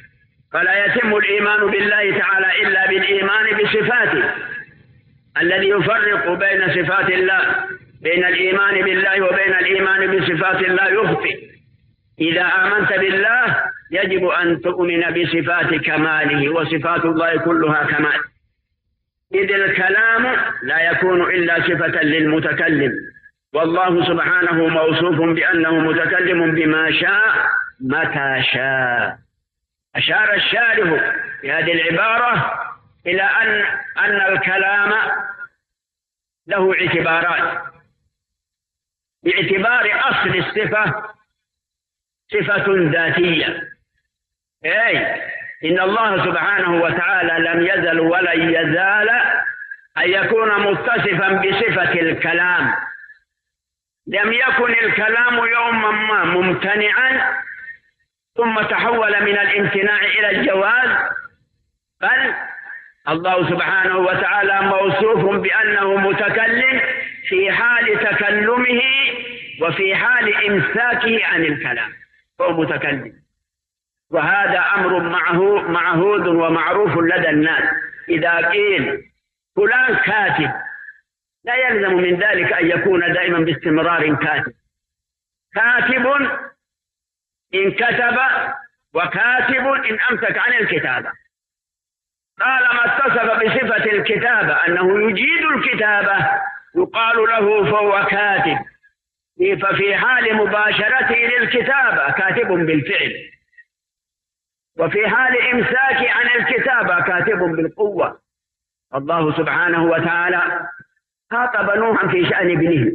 فلا يتم الإيمان بالله تعالى إلا بالإيمان بصفاته الذي يفرق بين صفات الله، بين الإيمان بالله وبين الإيمان بصفات الله يخطئ. إذا آمنت بالله يجب أن تؤمن بصفات كماله، وصفات الله كلها كمال، إذ الكلام لا يكون إلا صفة للمتكلم، والله سبحانه موصوف بأنه متكلم بما شاء متى شاء. أشار الشارح في هذه العبارة إلى أن أن الكلام له اعتبارات. باعتبار أصل الصفة صفة ذاتية، أي إن الله سبحانه وتعالى لم يزل ولن يزال أن يكون متصفا بصفة الكلام. لم يكن الكلام يوما ما ممتنعا ثم تحول من الامتناع إلى الجواز، بل الله سبحانه وتعالى موصوف بأنه متكلم في حال تكلمه وفي حال إمساكه عن الكلام، هو متكلم. وهذا أمر معهود ومعروف لدى الناس. إذا قيل فلان كاتب لا يلزم من ذلك أن يكون دائما باستمرار كاتب. كاتب إن كتب وكاتب إن أمسك عن الكتابة. طالما اتصف بصفة الكتابة أنه يجيد الكتابة يقال له فهو كاتب، ففي حال مباشرته للكتابة كاتب بالفعل، وفي حال إمساك عن الكتابة كاتب بالقوة. الله سبحانه وتعالى خاطب نوحا في شأن ابنه،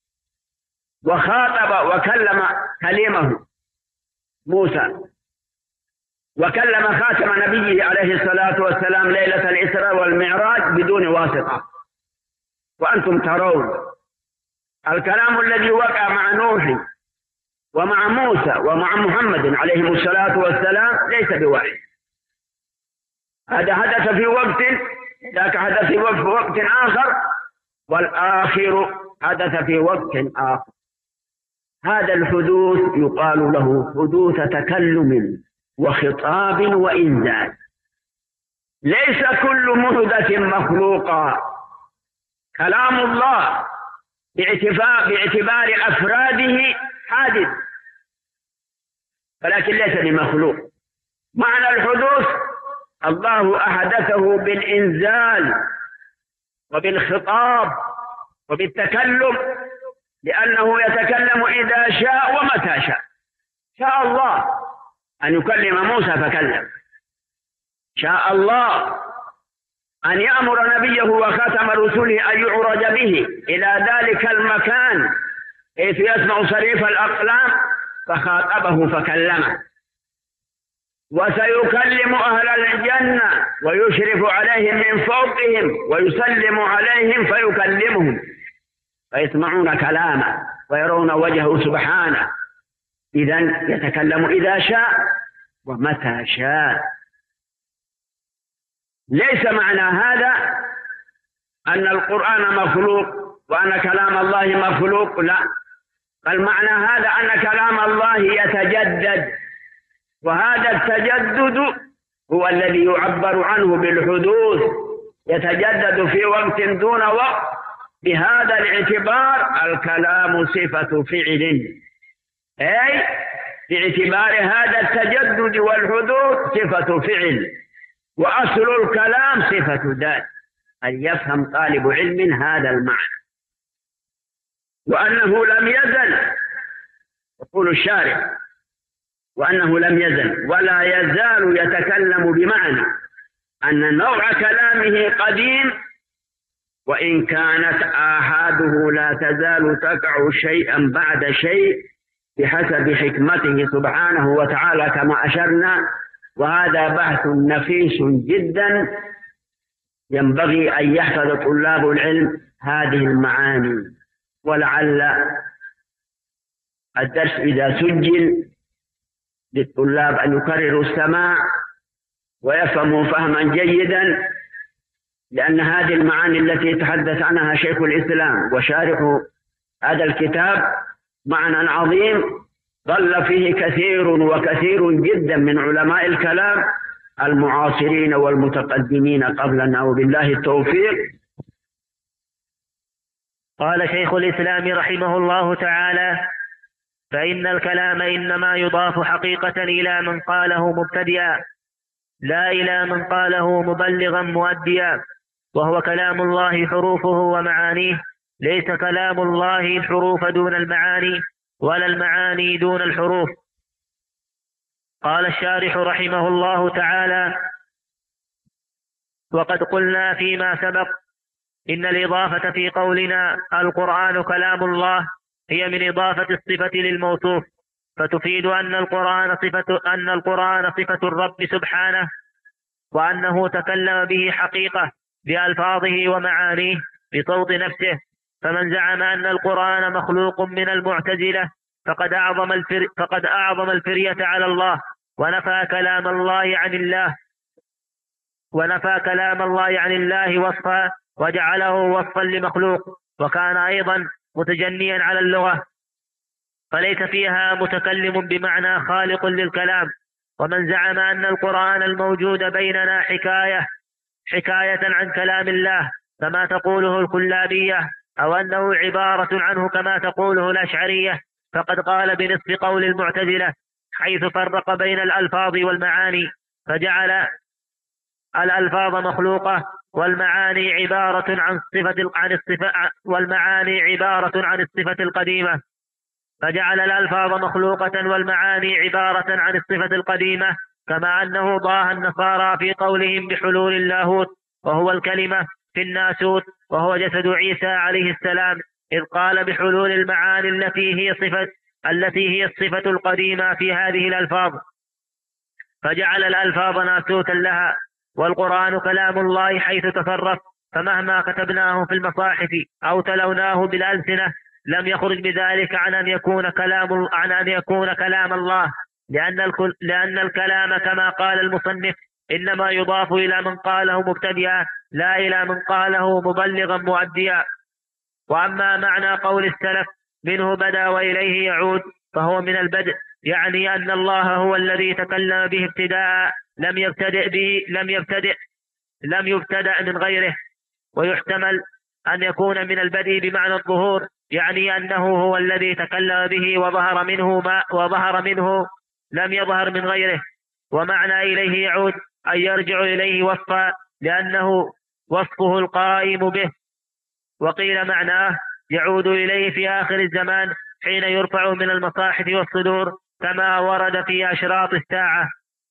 وخاطب وكلم كلمه موسى، وكلم خاتم نبيه عليه الصلاة والسلام ليلة الإسراء والمعراج بدون واسطة. وأنتم ترون الكلام الذي وقع مع نوح ومع موسى ومع محمد عليهم الصلاة والسلام ليس بواحد. هذا حدث في وقت، ذاك حدث في وقت آخر، والآخر حدث في وقت آخر. هذا الحدوث يقال له حدوث تكلم وخطاب وإنزال. ليس كل محدث مخلوقا. كلام الله باعتبار أفراده حادث، ولكن ليس بمخلوق. معنى الحدوث الله أحدثه بالإنزال وبالخطاب وبالتكلم، لأنه يتكلم إذا شاء ومتى شاء. شاء الله أن يكلم موسى فكلم، شاء الله أن يأمر نبيه وخاتم رسله أن يعرج به إلى ذلك المكان حيث يسمع صريف الأقلام فخاطبه فكلمه. وسيكلم أهل الجنة ويشرف عليهم من فوقهم ويسلم عليهم فيكلمهم فيسمعون كلامه ويرون وجهه سبحانه. إذن يتكلم إذا شاء ومتى شاء. ليس معنى هذا أن القرآن مخلوق وأن كلام الله مخلوق، لا، بل معنى هذا أن كلام الله يتجدد، وهذا التجدد هو الذي يعبر عنه بالحدوث، يتجدد في وقت دون وقت. بهذا الاعتبار الكلام صفة فعل، أي باعتبار هذا التجدد والحدوث صفة فعل، وأصل الكلام صفة ذات. أن يفهم طالب علم هذا المعنى، وأنه لم يزل، يقول الشارع، وأنه لم يزل ولا يزال يتكلم، بمعنى أن نوع كلامه قديم، وإن كانت آحاده لا تزال تقع شيئا بعد شيء بحسب حكمته سبحانه وتعالى كما أشرنا. وهذا بحث نفيس جدا، ينبغي أن يحفظ طلاب العلم هذه المعاني. ولعل الدرس إذا سجل للطلاب أن يكرروا السماع ويفهموا فهما جيدا، لأن هذه المعاني التي تحدث عنها شيخ الإسلام وشارح هذا الكتاب معنى عظيم ضل فيه كثير وكثير جدا من علماء الكلام، المعاصرين والمتقدمين قبلنا، وبالله التوفيق. قال شيخ الإسلام رحمه الله تعالى: فإن الكلام إنما يضاف حقيقة إلى من قاله مبتدئا، لا إلى من قاله مبلغا مؤديا، وهو كلام الله حروفه ومعانيه، ليس كلام الله الحروف دون المعاني ولا المعاني دون الحروف. قال الشارح رحمه الله تعالى: وقد قلنا فيما سبق إن الإضافة في قولنا القرآن كلام الله هي من إضافة الصفة للموصوف، فتفيد أن القرآن صفة أن القرآن صفة الرب سبحانه، وأنه تكلم به حقيقة بألفاظه ومعانيه بصوت نفسه. فمن زعم أن القرآن مخلوق من المعتزلة فقد أعظم الفر فقد أعظم الفرية على الله، ونفى كلام الله عن الله ونفى كلام الله عن الله وصفا، وجعله وصفا لمخلوق، وكان أيضا متجنيا على اللغة، فليس فيها متكلم بمعنى خالق للكلام. ومن زعم أن القرآن الموجود بيننا حكاية حكاية عن كلام الله كما تقوله الكلابية، أو أنه عبارة عنه كما تقوله الأشعرية، فقد قال بنصف قول المعتزلة، حيث فرق بين الألفاظ والمعاني، فجعل الألفاظ مخلوقة والمعاني عبارة عن صفة عن الصفة والمعاني عبارة عن الصفة القديمة فجعل الألفاظ مخلوقة والمعاني عبارة عن الصفة القديمة، كما أنه ضاه النصارى في قولهم بحلول اللاهوت وهو الكلمة في الناسوت وهو جسد عيسى عليه السلام، إذ قال بحلول المعاني التي هي صفة التي هي الصفة القديمة في هذه الألفاظ، فجعل الألفاظ ناسوتا لها. والقرآن كلام الله حيث تصرف، فمهما كتبناه في المصاحف أو تلوناه بالألسنة لم يخرج بذلك عن أن يكون كلام عن أن يكون كلام الله، لأن الكل لأن الكلام كما قال المصنف إنما يضاف إلى من قاله مبتدئا، لا إلى من قاله مبلغا مؤديا. وأما معنى قول السلف منه بدأ وإليه يعود، فهو من البدء، يعني أن الله هو الذي تكلم به ابتداء، لم يبتدئ به لم يبتدئ لم يبتدأ من غيره. ويحتمل أن يكون من البدء بمعنى الظهور، يعني أنه هو الذي تكلم به وظهر منه ما وظهر منه لم يظهر من غيره. ومعنى إليه يعود أن يرجع إليه وصفا، لأنه وصفه القائم به. وقيل معناه يعود إليه في آخر الزمان حين يرفع من المصاحف والصدور، كما ورد في أشراط الساعة.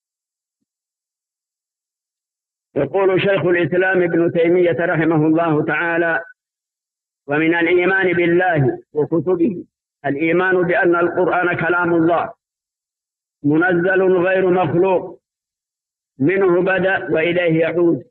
يقول شيخ الإسلام ابن تيمية رحمه الله تعالى: ومن الإيمان بالله وكتبه الإيمان بأن القرآن كلام الله منزل غير مخلوق، منه بدأ وإليه يعود.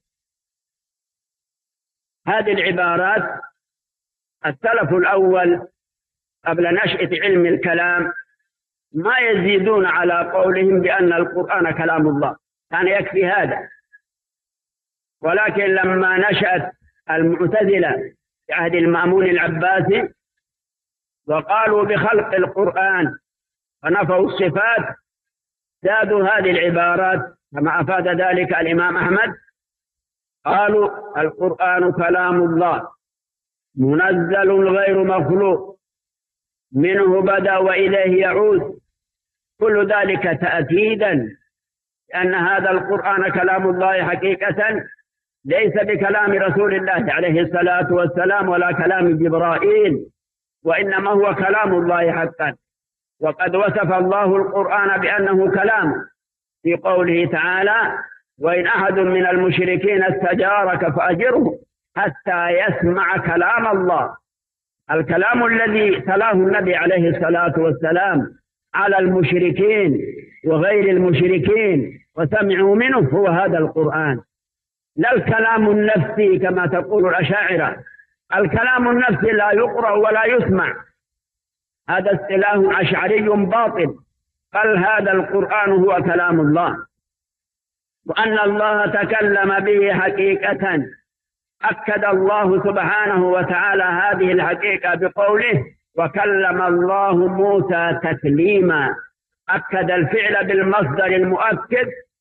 هذه العبارات السلف الأول قبل نشأة علم الكلام ما يزيدون على قولهم بأن القرآن كلام الله، كان يكفي هذا. ولكن لما نشأت المعتزلة في عهد المأمون العباسي وقالوا بخلق القرآن ونفوا الصفات، زادوا هذه العبارات كما أفاد ذلك الإمام أحمد، قالوا القرآن كلام الله منزل غير مخلوق، منه بدأ وإليه يعود. كل ذلك تأكيدا أن هذا القرآن كلام الله حقيقة، ليس بكلام رسول الله عليه الصلاة والسلام ولا كلام جبرائيل، وإنما هو كلام الله حقا. وقد وصف الله القرآن بأنه كلام في قوله تعالى: وإن أحد من المشركين استجارك فأجره حتى يسمع كلام الله. الكلام الذي تلاه النبي عليه الصلاة والسلام على المشركين وغير المشركين وسمعوا منه هو هذا القرآن، لا الكلام النفسي كما تقول الأشاعرة. الكلام النفسي لا يقرأ ولا يسمع، هذا اصطلاح أشعري باطل، بل هذا القرآن هو كلام الله، وأن الله تكلم به حقيقة. أكد الله سبحانه وتعالى هذه الحقيقة بقوله: وكلم الله موسى تكليما. أكد الفعل بالمصدر المؤكد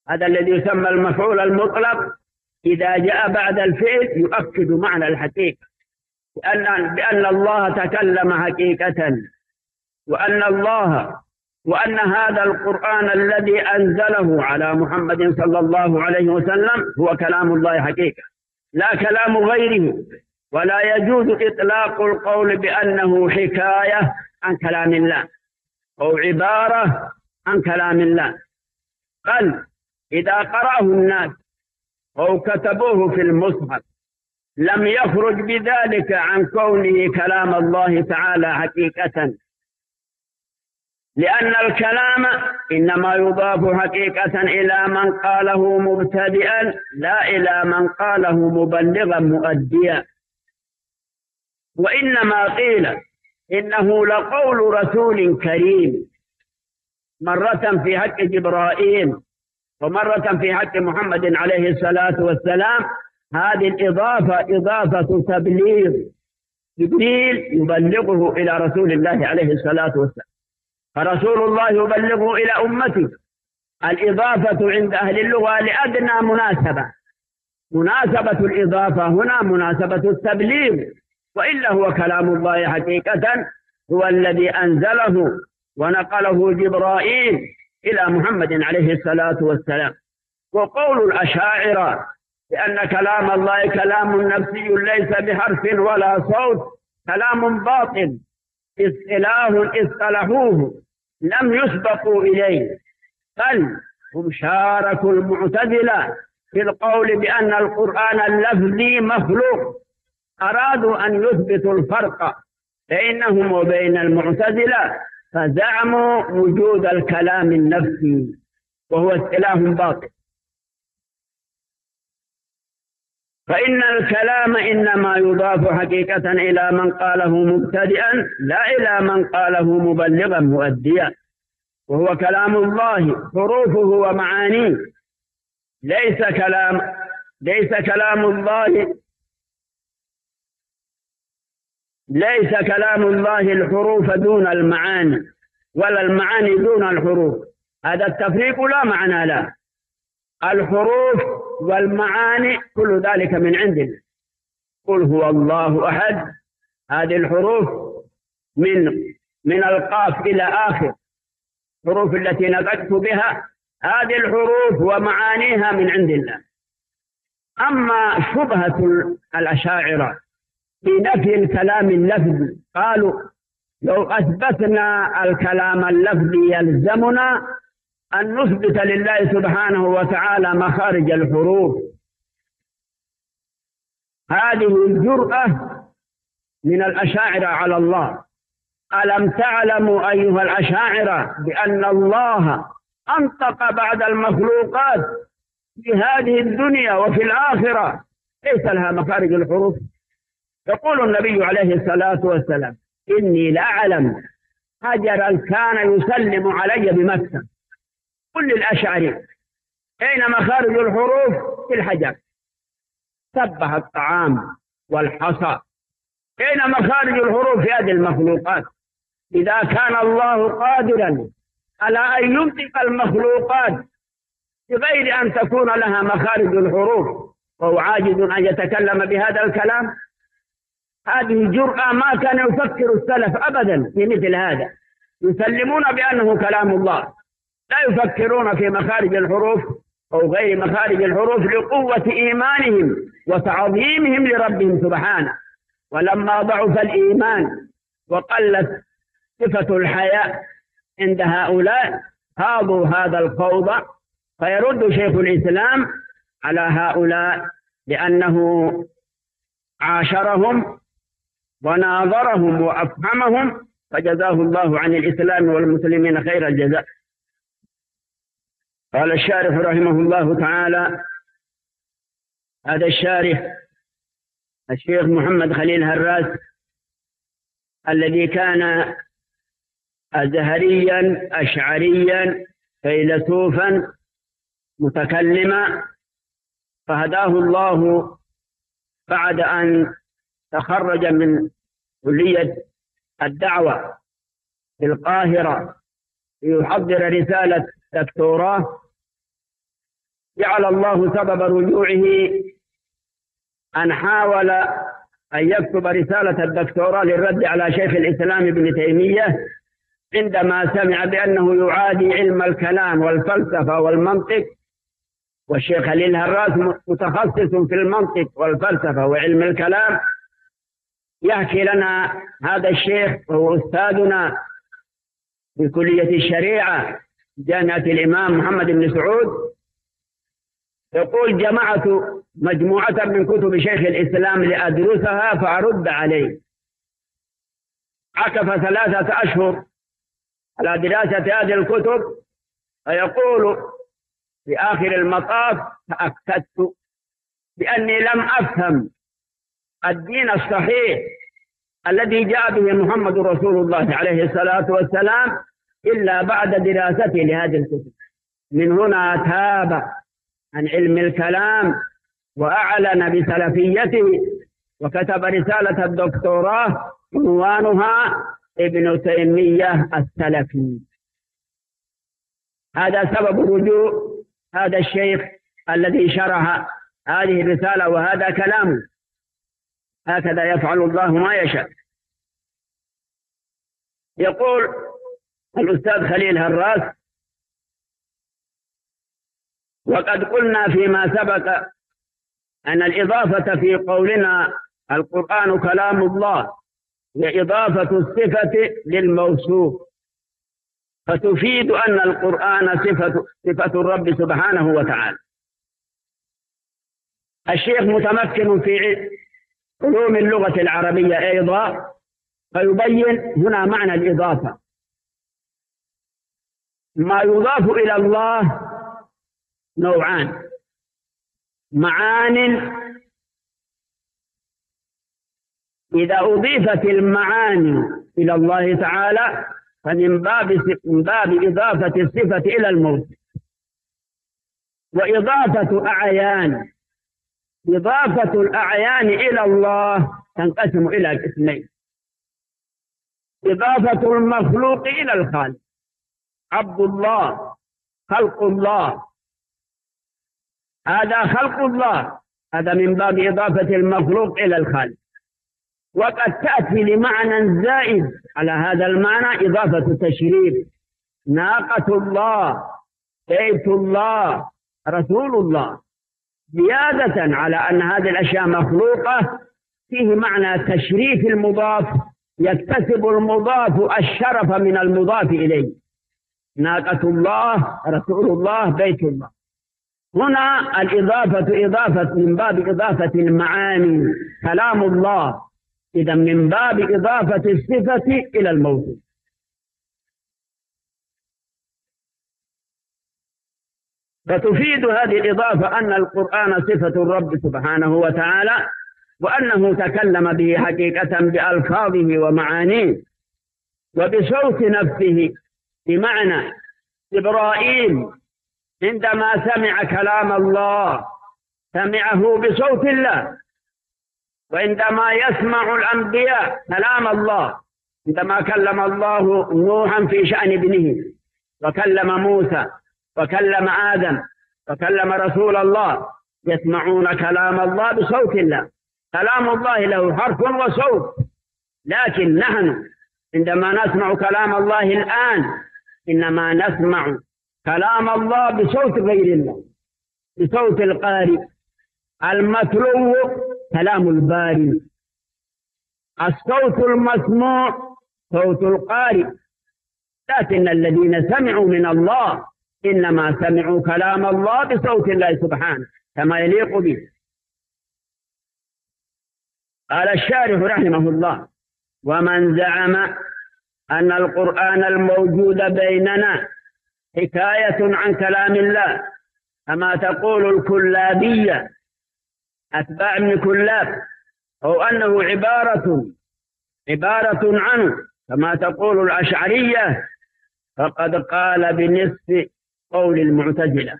هذا الذي يسمى المفعول المطلق إذا جاء بعد الفعل يؤكد معنى الحقيقة، بأن, بأن الله تكلم حقيقة، وأن الله وأن هذا القرآن الذي أنزله على محمد صلى الله عليه وسلم هو كلام الله حقيقة لا كلام غيره. ولا يجوز إطلاق القول بأنه حكاية عن كلام الله أو عبارة عن كلام الله، بل إذا قرأه الناس أو كتبوه في المصحف لم يخرج بذلك عن كونه كلام الله تعالى حقيقة، لأن الكلام إنما يضاف حقيقة إلى من قاله مبتدئا لا إلى من قاله مبلغا مؤديا. وإنما قيل إنه لقول رسول كريم، مرة في حق جبرائيل ومرة في حق محمد عليه الصلاة والسلام. هذه الإضافة إضافة تبليغ، جبريل يبلغه إلى رسول الله عليه الصلاة والسلام، فرسول الله يبلغه إلى أمته. الإضافة عند أهل اللغة لأدنى مناسبة، مناسبة الإضافة هنا مناسبة التبليغ، وإلا هو كلام الله حقيقة، هو الذي أنزله ونقله جبرائيل إلى محمد عليه الصلاة والسلام. وقول الأشاعرة بأن كلام الله كلام نفسي ليس بحرف ولا صوت كلام باطل، اصطلاح اصطلحوه لم يسبقوا إليه، بل هم شاركوا المعتزلة في القول بأن القرآن اللفظي مخلوق، أرادوا أن يثبتوا الفرق بينهم وبين المعتزلة فزعموا وجود الكلام النفسي وهو اصطلاح باطل. فإن الكلام إنما يضاف حقيقة إلى من قاله مبتدئا لا إلى من قاله مبلغا مؤديا، وهو كلام الله حروفه ومعانيه، ليس كلام ليس كلام الله ليس كلام الله الحروف دون المعاني ولا المعاني دون الحروف. هذا التفريق لا معنى له. الحروف والمعاني كل ذلك من عند الله. قل هو الله أحد، هذه الحروف من من القاف إلى آخر الحروف التي نطقت بها، هذه الحروف ومعانيها من عند الله. أما شبهة الأشاعرة في نفي الكلام اللفظي، قالوا لو أثبتنا الكلام اللفظي يلزمنا أن نثبت لله سبحانه وتعالى مخارج الحروف. هذه الجرأة من الأشاعرة على الله. ألم تعلموا أيها الأشاعرة بأن الله أنطق بعد المخلوقات في هذه الدنيا وفي الآخرة ليس لها مخارج الحروف؟ يقول النبي عليه الصلاة والسلام إني لأعلم حجرا كان يسلم علي بمكة. قل للأشعري أين مخارج الحروف؟ في الحجر. سبح الطعام والحصى، أين مخارج الحروف في هذه المخلوقات؟ إذا كان الله قادرا على أن ينطق المخلوقات بغير أن تكون لها مخارج الحروف وهو عاجز أن يتكلم بهذا الكلام، هذه جرأة ما كان يفكر السلف أبدا في مثل هذا. يسلمون بأنه كلام الله، لا يفكرون في مخارج الحروف أو غير مخارج الحروف لقوة إيمانهم وتعظيمهم لربهم سبحانه. ولما ضعف الإيمان وقلت صفة الحياء عند هؤلاء خاضوا هذا الخوض. فيرد شيخ الإسلام على هؤلاء لأنه عاشرهم وناظرهم وأفهمهم، فجزاه الله عن الإسلام والمسلمين خير الجزاء. قال الشارح رحمه الله تعالى، هذا الشارح الشيخ محمد خليل هراس الذي كان أزهريا أشعريا فيلسوفا متكلما، فهداه الله بعد أن تخرج من كلية الدعوة في القاهرة ليحضر رسالة دكتوراه، جعل الله سبب رجوعه أن حاول أن يكتب رسالة الدكتوراه للرد على شيخ الإسلام ابن تيمية عندما سمع بأنه يعادي علم الكلام والفلسفة والمنطق. والشيخ خليل هراس متخصص في المنطق والفلسفة وعلم الكلام. يحكي لنا هذا الشيخ وهو أستاذنا في كلية الشريعة جامعة الإمام محمد بن سعود، يقول: جمعت مجموعة من كتب شيخ الإسلام لأدرسها فأرد عليه. عكف ثلاثة أشهر على دراسة هذه الكتب، فيقول في آخر المطاف: تأكدت بأني لم أفهم الدين الصحيح الذي جاء به محمد رسول الله عليه الصلاة والسلام إلا بعد دراسته لهذه الكتب. من هنا تاب عن علم الكلام وأعلن بسلفيته، وكتب رسالة الدكتوراه عنوانها ابن تيمية السلفي. هذا سبب رجوع هذا الشيخ الذي شرح هذه الرسالة، وهذا كلامه. هكذا يفعل الله ما يشاء. يقول الأستاذ خليل هراس: وقد قلنا فيما سبق أن الإضافة في قولنا القرآن كلام الله هي إضافة الصفة للموصوف، فتفيد أن القرآن صفة, صفة الرب سبحانه وتعالى. الشيخ متمكن في علوم اللغة العربية أيضا، فيبين هنا معنى الإضافة. ما يضاف إلى الله نوعان: معان، إذا أضيفت المعاني إلى الله تعالى فمن باب من باب إضافة الصفة إلى الموصوف. وإضافة أعيان، إضافة الأعيان إلى الله تنقسم إلى قسمين: إضافة المخلوق إلى الخالق، عبد الله، خلق الله، هذا خلق الله، هذا من باب إضافة المخلوق إلى الخالق. وقد تأتي لمعنى زائد على هذا المعنى إضافة تشريف: ناقة الله، بيت الله، رسول الله، زيادة على أن هذه الأشياء مخلوقة. فيه معنى تشريف المضاف، يكتسب المضاف الشرف من المضاف إليه: ناقة الله، رسول الله، بيت الله. هنا الإضافة إضافة من باب إضافة المعاني، كلام الله، إذا من باب إضافة الصفة إلى الموصوف. فتفيد هذه الإضافة أن القرآن صفة الرب سبحانه وتعالى، وأنه تكلم به حقيقة بألفاظه ومعانيه وبصوت نفسه. بمعنى إبراهيم عندما سمع كلام الله سمعه بصوت الله، وعندما يسمع الأنبياء كلام الله، عندما كلم الله نوحا في شأن ابنه، وكلم موسى، وكلم آدم، وكلم رسول الله، يسمعون كلام الله بصوت الله. كلام الله له حرف وصوت، لكن نحن عندما نسمع كلام الله الآن إنما نسمع كلام الله بصوت غير الله، بصوت القارئ. المتلو كلام الباري، الصوت المسموع صوت القارئ. لكن الذين سمعوا من الله إنما سمعوا كلام الله بصوت الله سبحانه كما يليق به. قال الشارح رحمه الله: ومن زعم أن القرآن الموجود بيننا حكاية عن كلام الله كما تقول الكلابية أتباع ابن كلاب، أو أنه عبارة عبارة عنه كما تقول الأشعرية، فقد قال بنصف قول المعتزلة.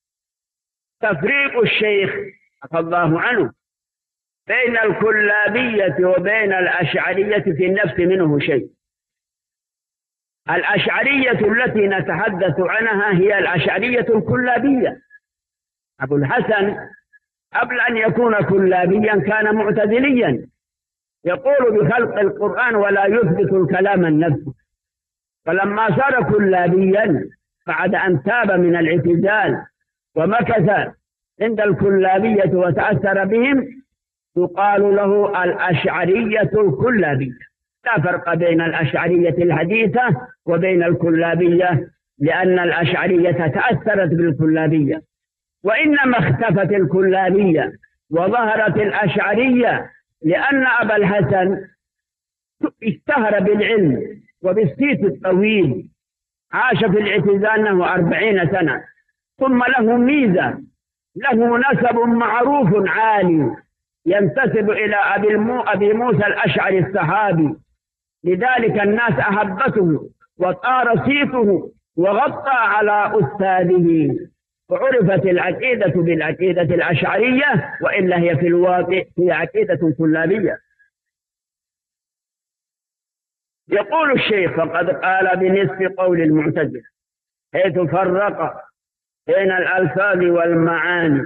تفريق الشيخ عفى الله عنه بين الكلابية وبين الأشعرية في النفس منه شيء. الأشعرية التي نتحدث عنها هي الأشعرية الكلابية، أبو الحسن قبل أن يكون كلابيا كان معتزليا، يقول بخلق القرآن ولا يثبت الكلام النفسي. فلما صار كلابيا بعد أن تاب من الاعتزال ومكث عند الكلابية وتأثر بهم، يقال له الأشعرية الكلابية. لا فرق بين الأشعرية الحديثة وبين الكلابية، لأن الأشعرية تأثرت بالكلابية، وإنما اختفت الكلابية وظهرت الأشعرية لأن أبا الحسن اشتهر بالعلم وبالصيت الطويل، عاش في الاعتزال له أربعين سنة، ثم له ميزة، له نسب معروف عالي ينتسب إلى أبي, المو... أبي موسى الأشعري الصحابي، لذلك الناس أحبته وطار صيته وغطى على أستاذه، وعرفت العقيدة بالعقيدة الأشعرية، وإلا هي في الواقع هي عقيدة كلابية. يقول الشيخ: فقد قال بنصف قول المعتزلة حيث فرق بين الألفاظ والمعاني.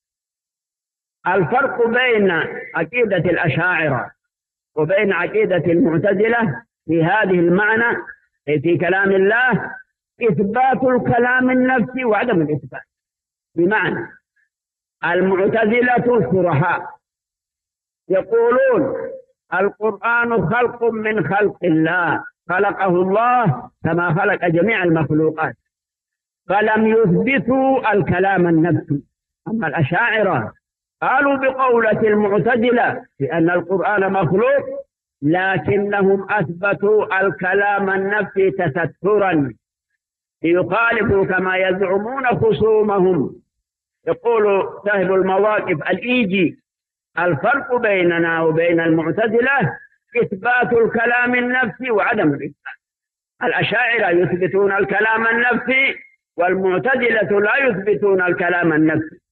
الفرق بين عقيدة الأشاعرة وبين عقيدة المعتزلة في هذه المعنى في كلام الله إثبات الكلام النفسي وعدم الإثبات. بمعنى المعتزلة الصرحاء يقولون القرآن خلق من خلق الله، خلقه الله كما خلق جميع المخلوقات، فلم يثبتوا الكلام النفسي. أما الأشاعرة قالوا بقولة المعتزلة بأن القرآن مخلوق، لكنهم أثبتوا الكلام النفسي تسترا ليخالفوا كما يزعمون خصومهم. يقول صاحب المواقف الإيجي: الفرق بيننا وبين المعتزلة إثبات الكلام النفسي وعدم الإثبات. الأشاعرة يثبتون الكلام النفسي والمعتزلة لا يثبتون الكلام النفسي.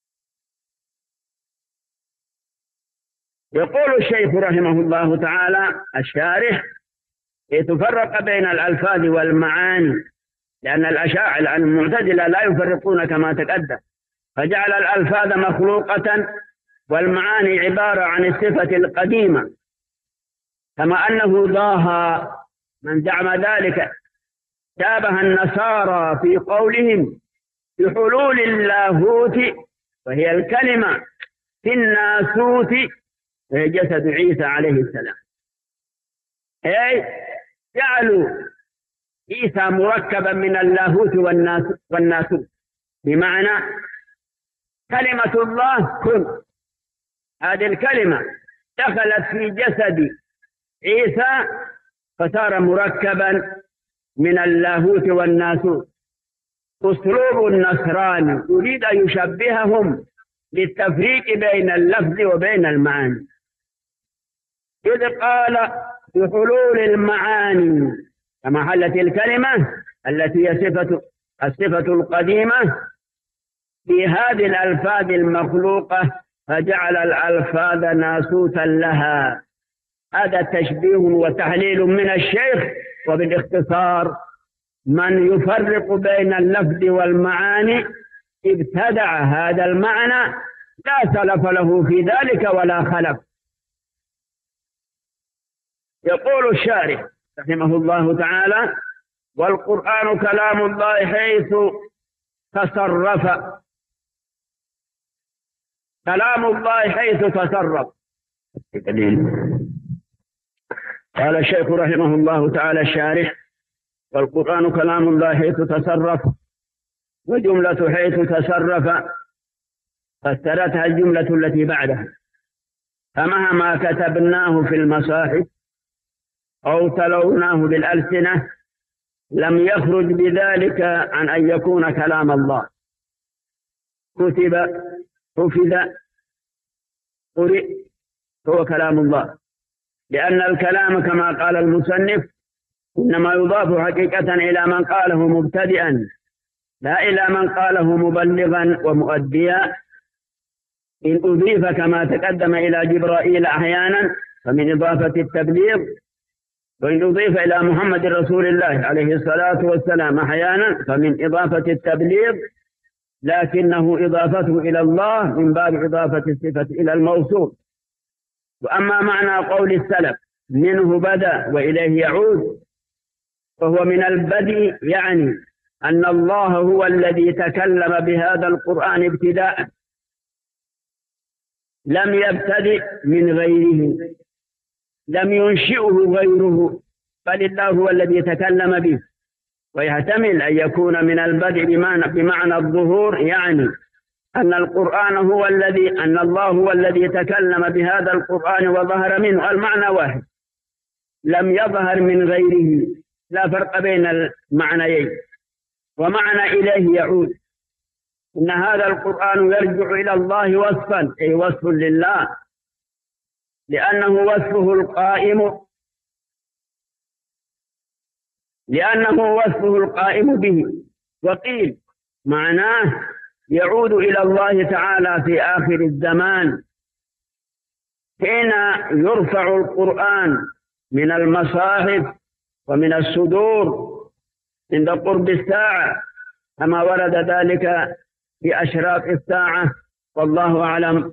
يقول الشيخ رحمه الله تعالى الشارح: يتفرق بين الألفاظ والمعاني، لأن الأشاعرة المعتزلة لا يفرقون كما تقدم، فجعل الألفاظ مخلوقة والمعاني عبارة عن الصفة القديمة، كما أنه ضاها من زعم ذلك شابه النصارى في قولهم بحلول اللاهوت، وهي الكلمة، في الناسوت، وهي جسد عيسى عليه السلام. أي جعلوا عيسى مركبا من اللاهوت والناسوت، بمعنى كلمة الله كن، هذه الكلمة دخلت في جسد عيسى فصار مركبا من اللاهوت والناسوت. أسلوب النصراني يريد أن يشبههم للتفريق بين اللفظ وبين المعاني، إذ قال بحلول المعاني كما حلت الكلمة التي هي صفة الصفة القديمة في هذه الألفاظ المخلوقة، فجعل الألفاظ ناسوتا لها. هذا تشبيه وتحليل من الشيخ. وبالاختصار من يفرق بين اللفظ والمعاني ابتدع هذا المعنى، لا سلف له في ذلك ولا خلف. يقول الشارح رحمه الله تعالى: والقرآن كلام الله حيث تصرف. كلام الله حيث تصرف. قال الشيخ رحمه الله تعالى الشارح: والقرآن كلام الله حيث تصرف، وجملة حيث تصرف فسرتها الجملة التي بعدها، فمهما كتبناه في المصاحف أو تلوناه بالألسنة لم يخرج بذلك عن أن يكون كلام الله. كتب، حفظ، قرئ، هو كلام الله، لأن الكلام كما قال المصنف إنما يضاف حقيقة إلى من قاله مبتدئا، لا إلى من قاله مبلغا ومؤديا. إن أضيف كما تقدم إلى جبرائيل أحيانا فمن إضافة التبليغ، وإن أضيف إلى محمد رسول الله عليه الصلاة والسلام أحيانا فمن إضافة التبليغ. لكنه إضافته إلى الله من باب إضافة الصفة إلى الموصوف. وأما معنى قول السلف منه بدأ وإليه يعود، فهو من البدء، يعني أن الله هو الذي تكلم بهذا القرآن ابتداء، لم يبتدئ من غيره، لم ينشئه غيره، بل الله هو الذي تكلم به. ويحتمل أن يكون من البدء بمعنى, بمعنى الظهور، يعني أن القرآن هو الذي أن الله هو الذي تكلم بهذا القرآن وظهر منه. المعنى واحد، لم يظهر من غيره، لا فرق بين المعنيين. ومعنى إليه يعود، إن هذا القرآن يرجع إلى الله وصفا، أي وصف لله، لأنه وصفه القائم لأنه وصفه القائم به. وقيل معناه يعود إلى الله تعالى في آخر الزمان، حين يرفع القرآن من المصاحف ومن الصدور عند قرب الساعة، كما ورد ذلك في أشراط الساعة، والله أعلم.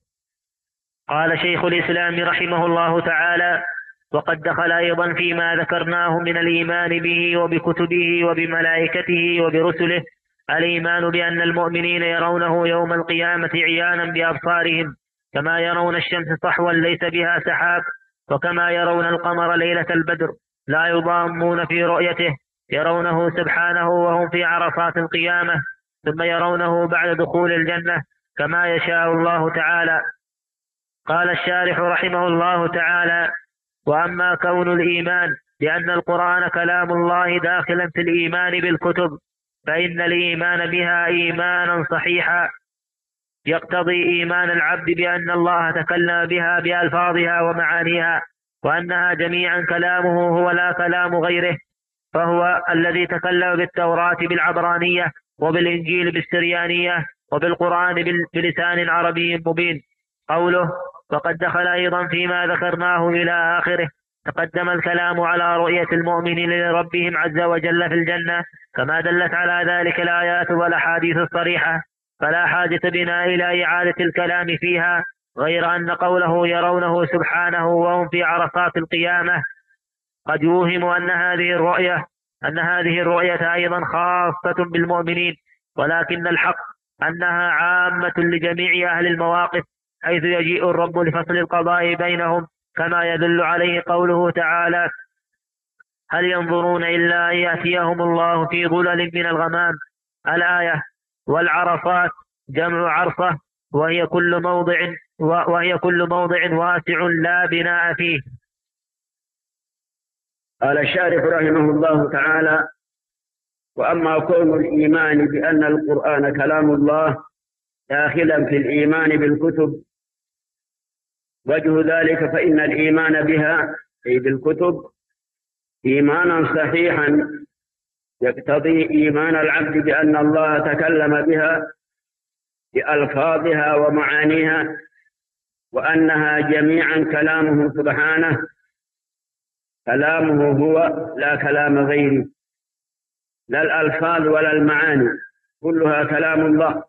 قال شيخ الإسلام رحمه الله تعالى: وقد دخل أيضا فيما ذكرناه من الإيمان به وبكتبه وبملائكته وبرسله الإيمان بأن المؤمنين يرونه يوم القيامة عيانا بأبصارهم، كما يرون الشمس صحوا ليس بها سحاب، وكما يرون القمر ليلة البدر لا يضامون في رؤيته، يرونه سبحانه وهم في عرصات القيامة، ثم يرونه بعد دخول الجنة كما يشاء الله تعالى. قال الشارح رحمه الله تعالى: وأما كون الإيمان بأن القرآن كلام الله داخلا في الإيمان بالكتب، فإن الإيمان بها إيمانا صحيحا يقتضي إيمان العبد بأن الله تكلم بها بألفاظها ومعانيها، وأنها جميعا كلامه هو لا كلام غيره، فهو الذي تكلم بالتوراة بالعبرانية، وبالإنجيل بالسريانية، وبالقرآن بلسان عربي مبين. قوله: وقد دخل أيضا فيما ذكرناه إلى آخره، تقدم الكلام على رؤية المؤمنين لربهم عز وجل في الجنة، كما دلت على ذلك الآيات والأحاديث الصريحة، فلا حاجة بنا إلى إعادة الكلام فيها، غير أن قوله يرونه سبحانه وهم في عرصات القيامة قد يوهم أن هذه الرؤية أن هذه الرؤية أيضا خاصة بالمؤمنين، ولكن الحق أنها عامة لجميع أهل المواقف، حيث يجيء الرب لفصل القضاء بينهم، كما يدل عليه قوله تعالى: هل ينظرون إلا أن يأتيهم الله في ظلل من الغمام، الآية. والعرصات جمع عرصة، وهي كل موضع وهي كل موضع واسع لا بناء فيه. قال الشارح رحمه الله تعالى: وأما كون الإيمان بأن القرآن كلام الله داخلا في الإيمان بالكتب، وجه ذلك فإن الإيمان بها أي بالكتب إيمانا صحيحا يقتضي إيمان العبد بأن الله تكلم بها بألفاظها ومعانيها، وأنها جميعا كلامه سبحانه، كلامه هو لا كلام غيره، لا الألفاظ ولا المعاني، كلها كلام الله،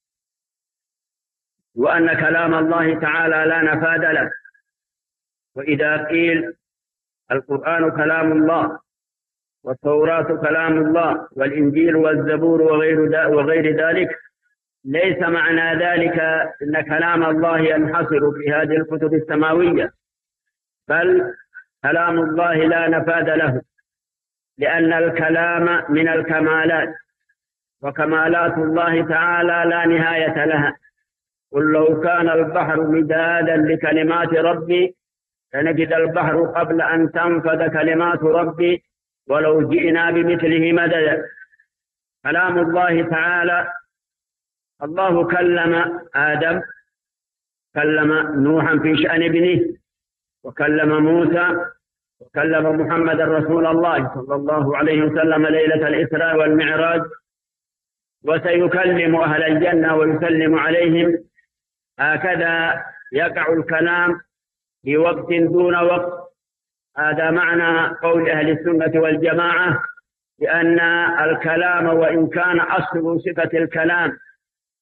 وأن كلام الله تعالى لا نفاد له. وإذا قيل القرآن كلام الله، والتوراة كلام الله، والإنجيل والزبور وغير, وغير ذلك، ليس معنى ذلك أن كلام الله ينحصر في هذه الكتب السماوية، بل كلام الله لا نفاد له، لأن الكلام من الكمالات، وكمالات الله تعالى لا نهاية لها. قل لو كان البحر مدادا لكلمات ربي لنفد البحر قبل أن تنفد كلمات ربي ولو جئنا بمثله مددا. كلام الله تعالى، الله كلم آدم، كلم نوحا في شأن ابنه، وكلم موسى، وكلم محمد رسول الله صلى الله عليه وسلم ليلة الإسراء والمعراج، وسيكلم أهل الجنة ويسلم عليهم. هكذا يقع الكلام في وقت دون وقت. هذا معنى قول أهل السنة والجماعة، بأن الكلام وإن كان أصل صفة الكلام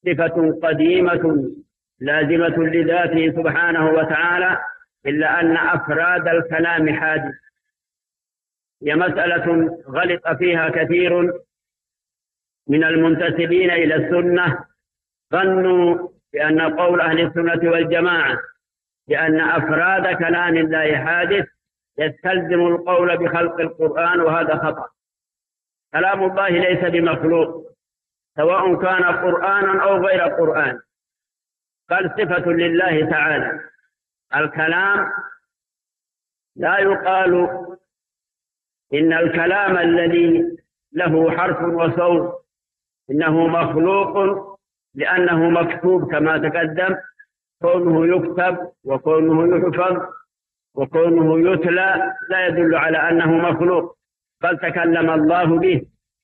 صفة قديمة لازمة لذاته سبحانه وتعالى، إلا أن أفراد الكلام حادث. هي مسألة غلط فيها كثير من المنتسبين إلى السنة، ظنوا بأن قول أهل السنة والجماعة بأن أفراد كلام الله حادث يستلزم القول بخلق القرآن، وهذا خطأ. كلام الله ليس بمخلوق، سواء كان قرآنا أو غير قرآن، بل صفة لله تعالى. الكلام لا يقال إن الكلام الذي له حرف وصوت إنه مخلوق لأنه مكتوب كما تقدم. كونه يكتب وكونه يحفظ وكونه يتلى لا يدل على أنه مخلوق، بل تكلم الله به.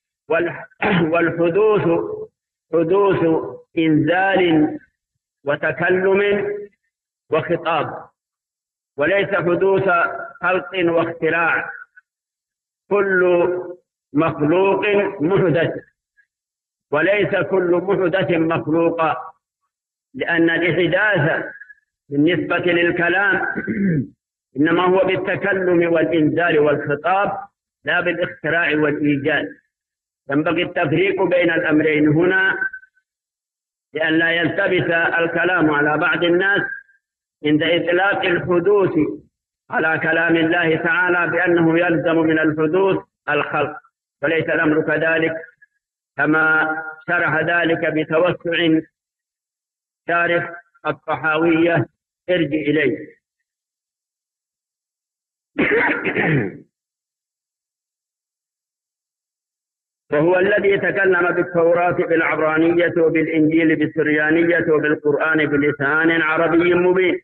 والحدوث حدوث إنزال وتكلم وخطاب، وليس حدوث خلق واختراع. كل مخلوق محدث، وليس كل محدث مخلوقا، لأن الإحداث بالنسبة للكلام إنما هو بالتكلم والإنزال والخطاب، لا بالاختراع والإيجاد. ينبغي التفريق بين الأمرين هنا، لأن لا يلتبس الكلام على بعض الناس عند إطلاق الحدوث على كلام الله تعالى بأنه يلزم من الحدوث الخلق، فليس الأمر كذلك، كما شرح ذلك بتوسع شارح الطحاوية. ارجع إليه. وهو الذي تكلم بالتوراة بالعبرانية وبالإنجيل بالسريانية وبالقرآن بلسان عربي مبين.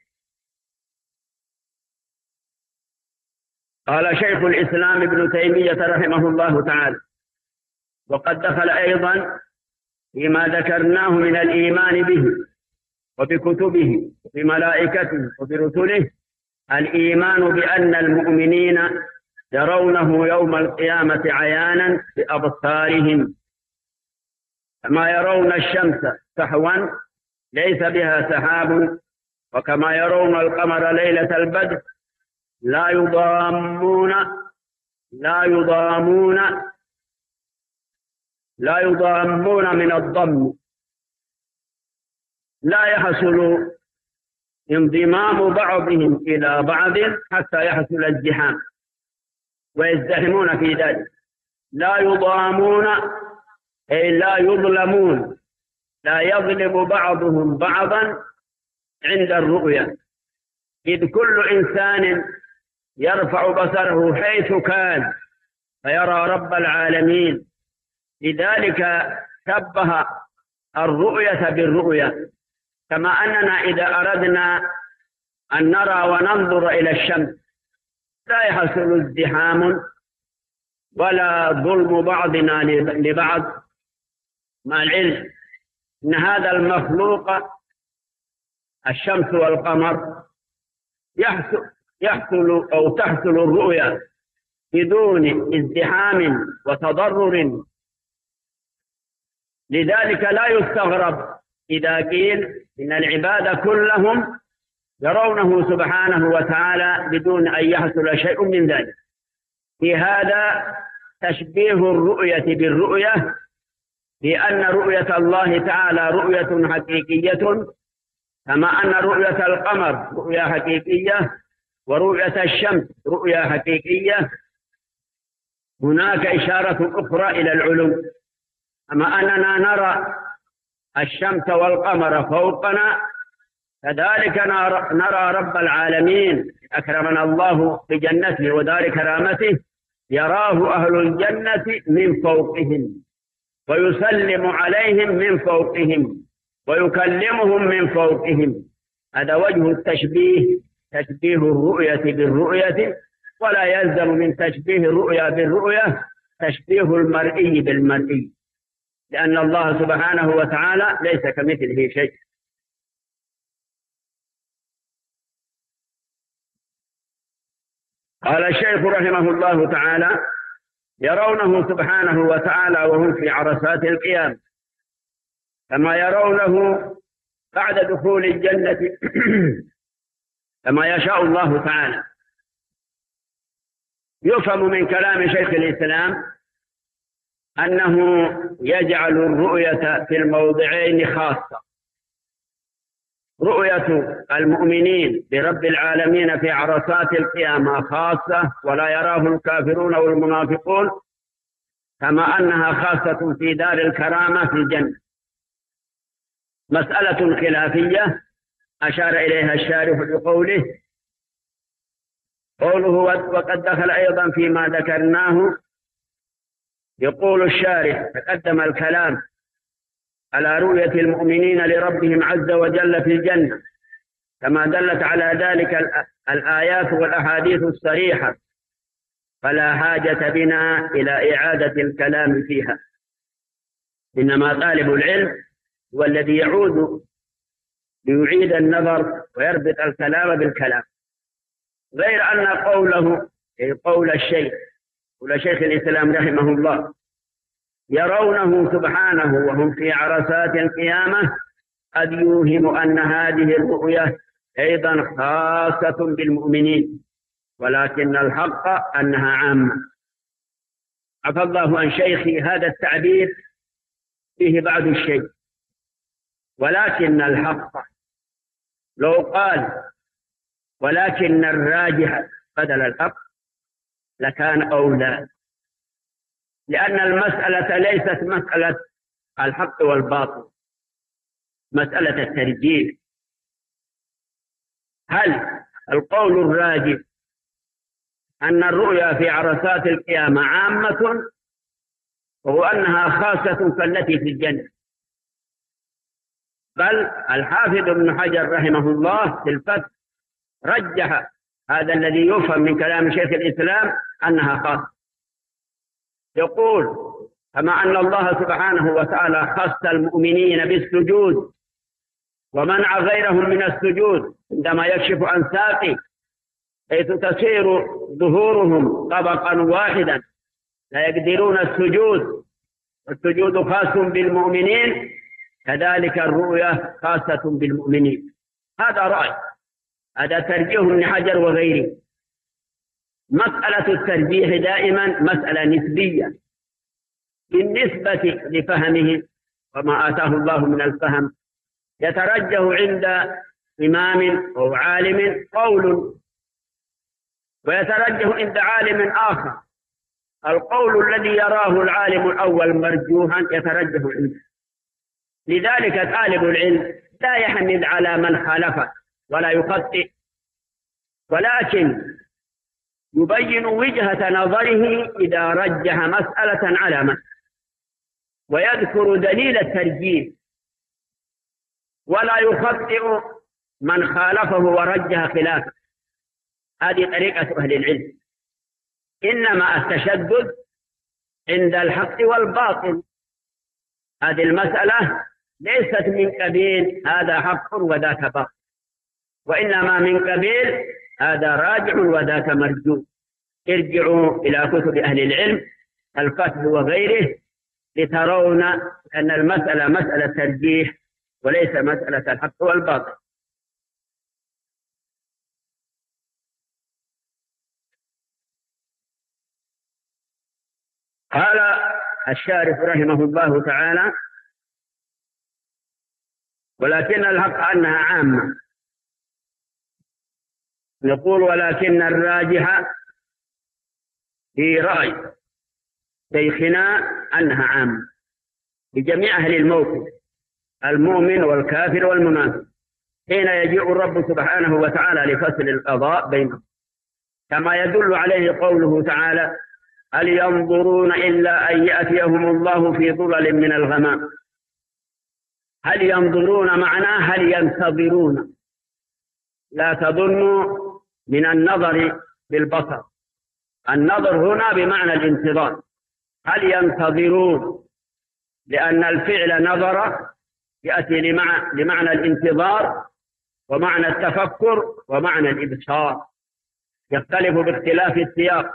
قال شيخ الإسلام ابن تيمية رحمه الله تعالى: وقد دخل أيضا فيما ذكرناه من الإيمان به وبكتبه وبملائكته وبرسله الإيمان بأن المؤمنين يرونه يوم القيامة عيانا بأبصارهم، كما يرون الشمس سحوا ليس بها سحاب، وكما يرون القمر ليلة البدر لا يضامون لا يضامون لا يضامون من الضم، لا يحصل انضمام بعضهم إلى بعض حتى يحصل الازدحام ويزدحمون في ذلك. لا يضامون أي لا يظلمون، لا يظلم بعضهم بعضا عند الرؤيا، إذ كل إنسان يرفع بصره حيث كان فيرى رب العالمين. لذلك شبه الرؤية بالرؤية، كما أننا إذا أردنا أن نرى وننظر إلى الشمس لا يحصل ازدحام ولا ظلم بعضنا لبعض، مع العلم أن هذا المخلوق الشمس والقمر يحصل, يحصل أو تحصل الرؤيا بدون ازدحام وتضرر. لذلك لا يستغرب إذا قيل إن العباد كلهم يرونه سبحانه وتعالى بدون أن يحصل شيء من ذلك. في هذا تشبيه الرؤية بالرؤية، لأن رؤية الله تعالى رؤية حقيقية، كما أن رؤية القمر رؤية حقيقية ورؤية الشمس رؤية حقيقية. هناك إشارة أخرى إلى العلو، كما أننا نرى الشمس والقمر فوقنا كذلك نرى رب العالمين أكرمنا الله بجنته ودار كرامته، يراه أهل الجنة من فوقهم ويسلم عليهم من فوقهم ويكلمهم من فوقهم. هذا وجه التشبيه، تشبيه الرؤية بالرؤية، ولا يلزم من تشبيه الرؤيا بالرؤية تشبيه المرئي بالمرئي، لأن الله سبحانه وتعالى ليس كمثله شيء. قال الشيخ رحمه الله تعالى: يرونه سبحانه وتعالى وهم في عرصات القيام، كما يرونه بعد دخول الجنة كما يشاء الله تعالى. يفهم من كلام شيخ الإسلام أنه يجعل الرؤية في الموضعين خاصة: رؤية المؤمنين برب العالمين في عرصات القيامة خاصة ولا يراه الكافرون والمنافقون، كما أنها خاصة في دار الكرامة في الجنة. مسألة خلافية أشار إليها الشارح بقوله قوله وقد دخل أيضا فيما ذكرناه. يقول الشارح: تقدم الكلام على رؤية المؤمنين لربهم عز وجل في الجنة كما دلت على ذلك الآيات والأحاديث الصريحة، فلا حاجة بنا إلى إعادة الكلام فيها، إنما طالب العلم هو الذي يعود ليعيد النظر ويربط الكلام بالكلام، غير أن قوله أي قول الشيخ قول شيخ الإسلام رحمه الله يرونه سبحانه وهم في عرصات القيامة قد يوهم أن هذه الرؤية أيضا خاصة بالمؤمنين، ولكن الحق أنها عامة. عفى الله عن شيخي هذا التعبير فيه بعض الشيء، ولكن الحق لو قال ولكن الراجح بدل الحق لكان أولى، لأن المسألة ليست مسألة الحق والباطل، مسألة الترجيح. هل القول الراجح أن الرؤيا في عرصات القيامة عامة وهو أنها خاصة كالتي في الجنة؟ بل الحافظ ابن حجر رحمه الله في الفتح رجح هذا الذي يفهم من كلام شيخ الإسلام أنها خاصة. يقول: كما أن الله سبحانه وتعالى خص المؤمنين بالسجود ومنع غيرهم من السجود عندما يكشف عن ساقه حيث تصير ظهورهم طبقا واحدا لا يقدرون السجود، والسجود خاص بالمؤمنين، كذلك الرؤيا خاصة بالمؤمنين. هذا رأي، هذا ترجيح ابن حجر وغيره. مسألة الترجيح دائما مسألة نسبية بالنسبة لفهمه وما آتاه الله من الفهم. يترجح عند إمام أو عالم قول ويترجح عند عالم آخر. القول الذي يراه العالم الأول مرجوحا يترجح عنده. لذلك طالب العلم لا يحمل على من خالفه ولا يخطئ، ولكن يبين وجهة نظره إذا رجح مسألة على مسألة، ويذكر دليل الترجيح، ولا يخطئ من خالفه ورجح خلافه. هذه طريقة أهل العلم. إنما التشدد عند الحق والباطل. هذه المسألة ليست من قبيل هذا حق وذاك باطل، وإنما من قبيل هذا راجع وذاك مرجو. ارجعوا إلى كتب أهل العلم الفتح وغيره لترون أن المسألة مسألة ترجيح وليس مسألة الحق والباطل. قال الشارح رحمه الله تعالى: ولكن الحق أنها عامة. نقول: ولكن الراجح في رأي شيخنا أنها عامة لجميع أهل الموقف، المؤمن والكافر والمنافق، حين يجيء الرب سبحانه وتعالى لفصل القضاء بينهم، كما يدل عليه قوله تعالى: هل ينظرون إلا أن يأتيهم الله في ظلل من الغمام. هل ينظرون معناه هل ينتظرون، لا تظنوا من النظر بالبصر، النظر هنا بمعنى الانتظار. هل ينتظرون لأن الفعل نظر يأتي لمعنى الانتظار ومعنى التفكر ومعنى الإبصار، يختلف باختلاف السياق.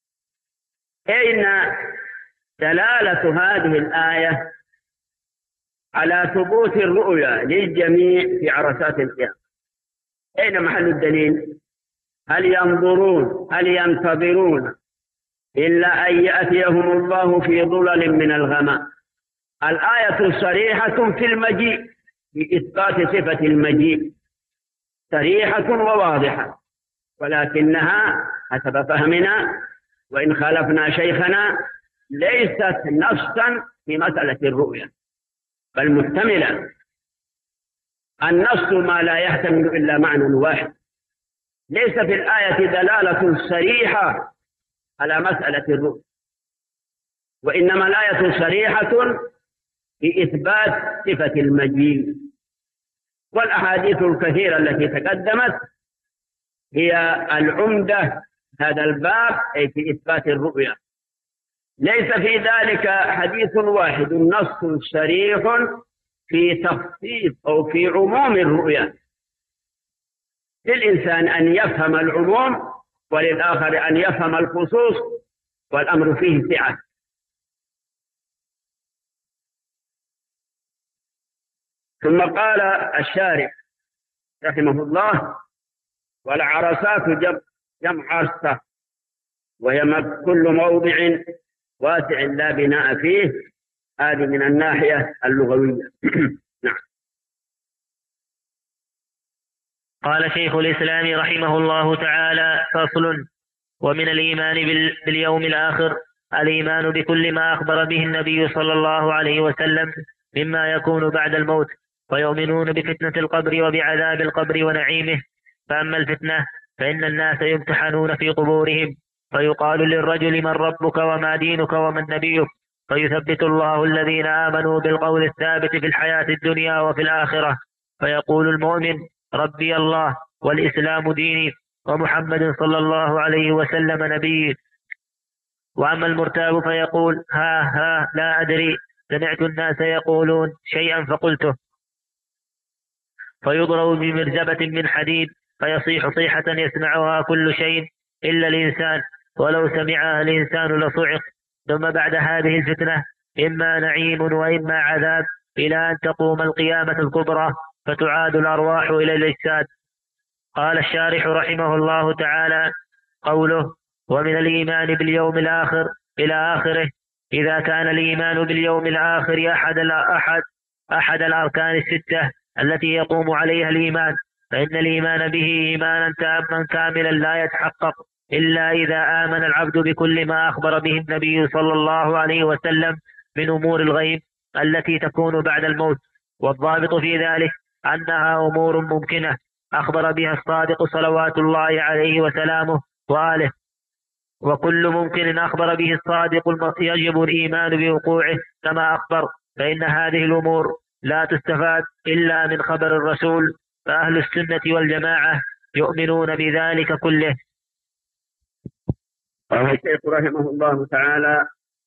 أين دلالة هذه الآية على ثبوت الرؤيا للجميع في عرصات القيامة. أين محل الدليل؟ هل ينظرون هل ينتظرون إلا أن يأتيهم الله في ظلل من الغمام؟ الآية صريحة في المجيء، في إثبات صفة المجيء، صريحة وواضحة، ولكنها حسب فهمنا وإن خالفنا شيخنا ليست نصا في مسألة الرؤيا، بل محتملة. النص ما لا يحتمل إلا معنى واحد، ليس في الآية دلالة صريحة على مسألة الرؤيا، وإنما الآية صريحة في إثبات صفة المجيء. والأحاديث الكثيرة التي تقدمت هي العمدة هذا الباب، أي في إثبات الرؤيا. ليس في ذلك حديث واحد نص صريح في تخصيص أو في عموم الرؤيا. للإنسان أن يفهم العموم وللآخر أن يفهم الخصوص، والأمر فيه سعة. ثم قال الشارح رحمه الله: والعرصات جمع, جمع عرصة، وهي كل موضع واسع لا بناء فيه. هذه من الناحية اللغوية. نعم. قال شيخ الإسلام رحمه الله تعالى: فصل. ومن الإيمان باليوم الآخر الإيمان بكل ما أخبر به النبي صلى الله عليه وسلم مما يكون بعد الموت، ويؤمنون بفتنة القبر وبعذاب القبر ونعيمه. فأما الفتنة فإن الناس يمتحنون في قبورهم، فيقال للرجل: من ربك وما دينك ومن نبيك؟ فيثبت الله الذين آمنوا بالقول الثابت في الحياة الدنيا وفي الآخرة، فيقول المؤمن: ربي الله والإسلام ديني ومحمد صلى الله عليه وسلم نبي. وأما المرتاب فيقول: ها ها لا أدري، سمعت الناس يقولون شيئا فقلته. فيضرب بمرزبة من حديد فيصيح صيحة يسمعها كل شيء إلا الإنسان، ولو سمعها الإنسان لصعق. ثم بعد هذه الفتنة إما نعيم وإما عذاب، إلى أن تقوم القيامة الكبرى فتعاد الأرواح إلى الأجساد. قال الشارح رحمه الله تعالى: قوله: ومن الإيمان باليوم الآخر إلى آخره. إذا كان الإيمان باليوم الآخر أحد أحد أحد الأركان الستة التي يقوم عليها الإيمان، فإن الإيمان به إيمانا تاما كاملا لا يتحقق إلا إذا آمن العبد بكل ما أخبر به النبي صلى الله عليه وسلم من أمور الغيب التي تكون بعد الموت. والضابط في ذلك أنها أمور ممكنة أخبر بها الصادق صلوات الله عليه وسلامه وآله، وكل ممكن أخبر به الصادق يجب الإيمان بوقوعه كما أخبر، فإن هذه الأمور لا تستفاد إلا من خبر الرسول، فأهل السنة والجماعة يؤمنون بذلك كله. قال الشيخ رحمه الله تعالى: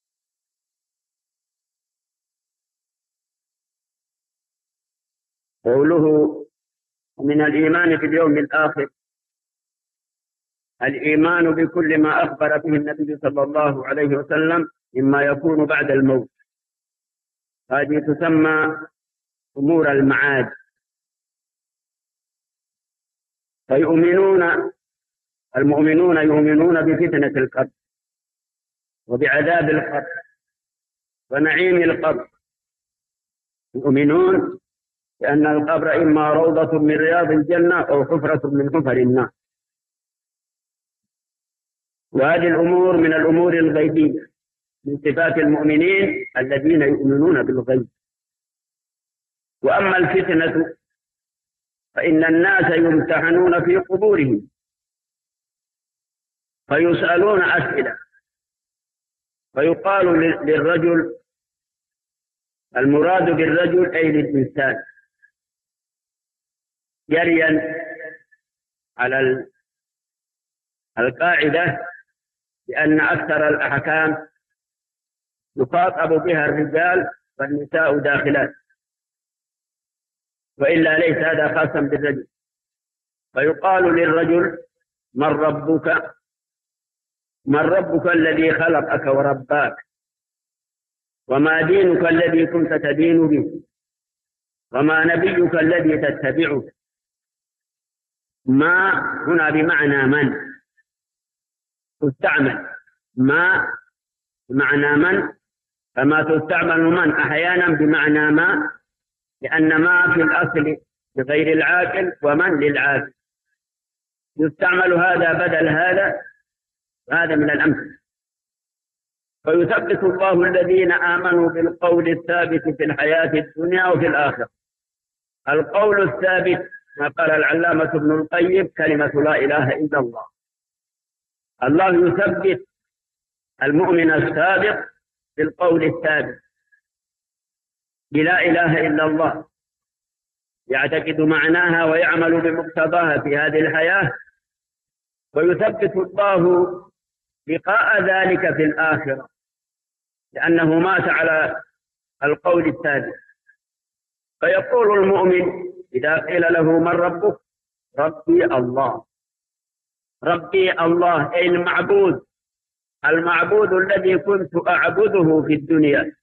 قوله: من الإيمان في اليوم الآخر الإيمان بكل ما أخبر به النبي صلى الله عليه وسلم مما يكون بعد الموت. هذه تسمى أمور المعاد. فيؤمنون المؤمنون يؤمنون بفتنة القبر وبعذاب القبر ونعيم القبر. يؤمنون بأن القبر إما روضة من رياض الجنة أو حفرة من حفر النار. وهذه الأمور من الأمور الغيبية، من صفات المؤمنين الذين يؤمنون بالغيب. وأما الفتنة فإن الناس يمتحنون في قبورهم فيسألون أسئلة، فيقال للرجل، المراد بالرجل أي للإنسان، جريا على القاعدة بأن أكثر الأحكام يخاطب بها الرجال والنساء داخلات، وإلا ليس هذا خاصا بالرجل. فيقال للرجل: من ربك؟ من ربك الذي خلقك ورباك؟ وما دينك الذي كنت تدين به؟ وما نبيك الذي تتبعه. ما هنا بمعنى من تستعمل، ما بمعنى من، فما تستعمل من أحيانا بمعنى ما، لأن ما في الأصل لغير العاقل ومن للعاقل، يستعمل هذا بدل هذا، هذا من الأمثلة. فيثبت الله الذين آمنوا بالقول الثابت في الحياة الدنيا وفي الآخرة. القول الثابت ما قال العلامة ابن القيم كلمة لا إله إلا الله. الله يثبت المؤمن الصادق بالقول الثابت بلا إله إلا الله، يعتقد معناها ويعمل بمقتضاها في هذه الحياة، ويثبت الله لقاء ذلك في الآخرة لأنه مات على القول الثابت. فيقول المؤمن إذا قيل له من ربك؟ ربي الله. ربي الله أي المعبود، المعبود الذي كنت أعبده في الدنيا.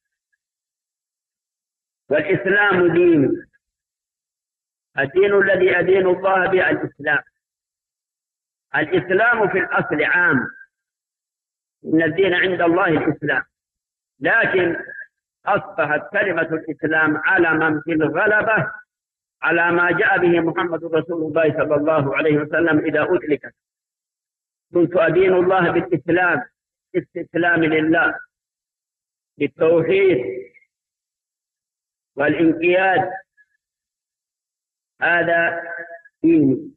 والإسلام دين، الدين الذي أدين الله به الإسلام. الإسلام في الأصل عام، إن الدين عند الله الإسلام، لكن أصبحت كلمة الإسلام علما في الغلبة على ما جاء به محمد رسول الله صلى الله عليه وسلم إذا أطلقت. كنت أدين الله بالإسلام، استسلام لله، بالتوحيد والانقياد، هذا ديني.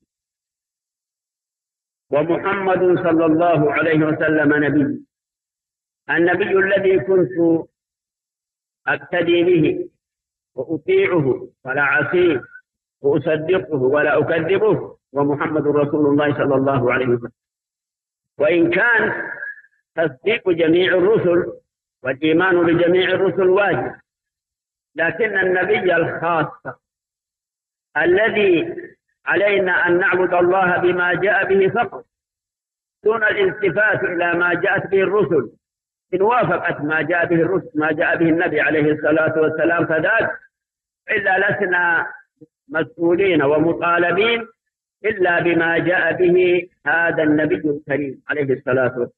ومحمد صلى الله عليه وسلم نبي، النبي الذي كنت أقتدي به وأطيعه ولا عصيه وأصدقه ولا أكذبه، ومحمد رسول الله صلى الله عليه وسلم. وإن كان تصديق جميع الرسل والإيمان بجميع الرسل واجب، لكن النبي الخاص الذي علينا أن نعبد الله بما جاء به فقط دون الالتفات إلى ما جاءت به الرسل. إن وافقت ما جاء به الرسل ما جاء به النبي عليه الصلاة والسلام فذاك، إلا لسنا مسؤولين ومطالبين إلا بما جاء به هذا النبي الكريم عليه الصلاة والسلام.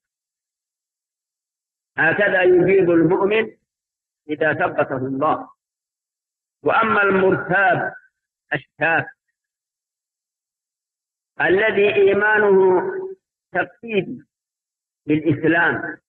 هكذا يجيب المؤمن إذا ثبته الله. وأما المرتاب الشاك الذي إيمانه تقييد بالإسلام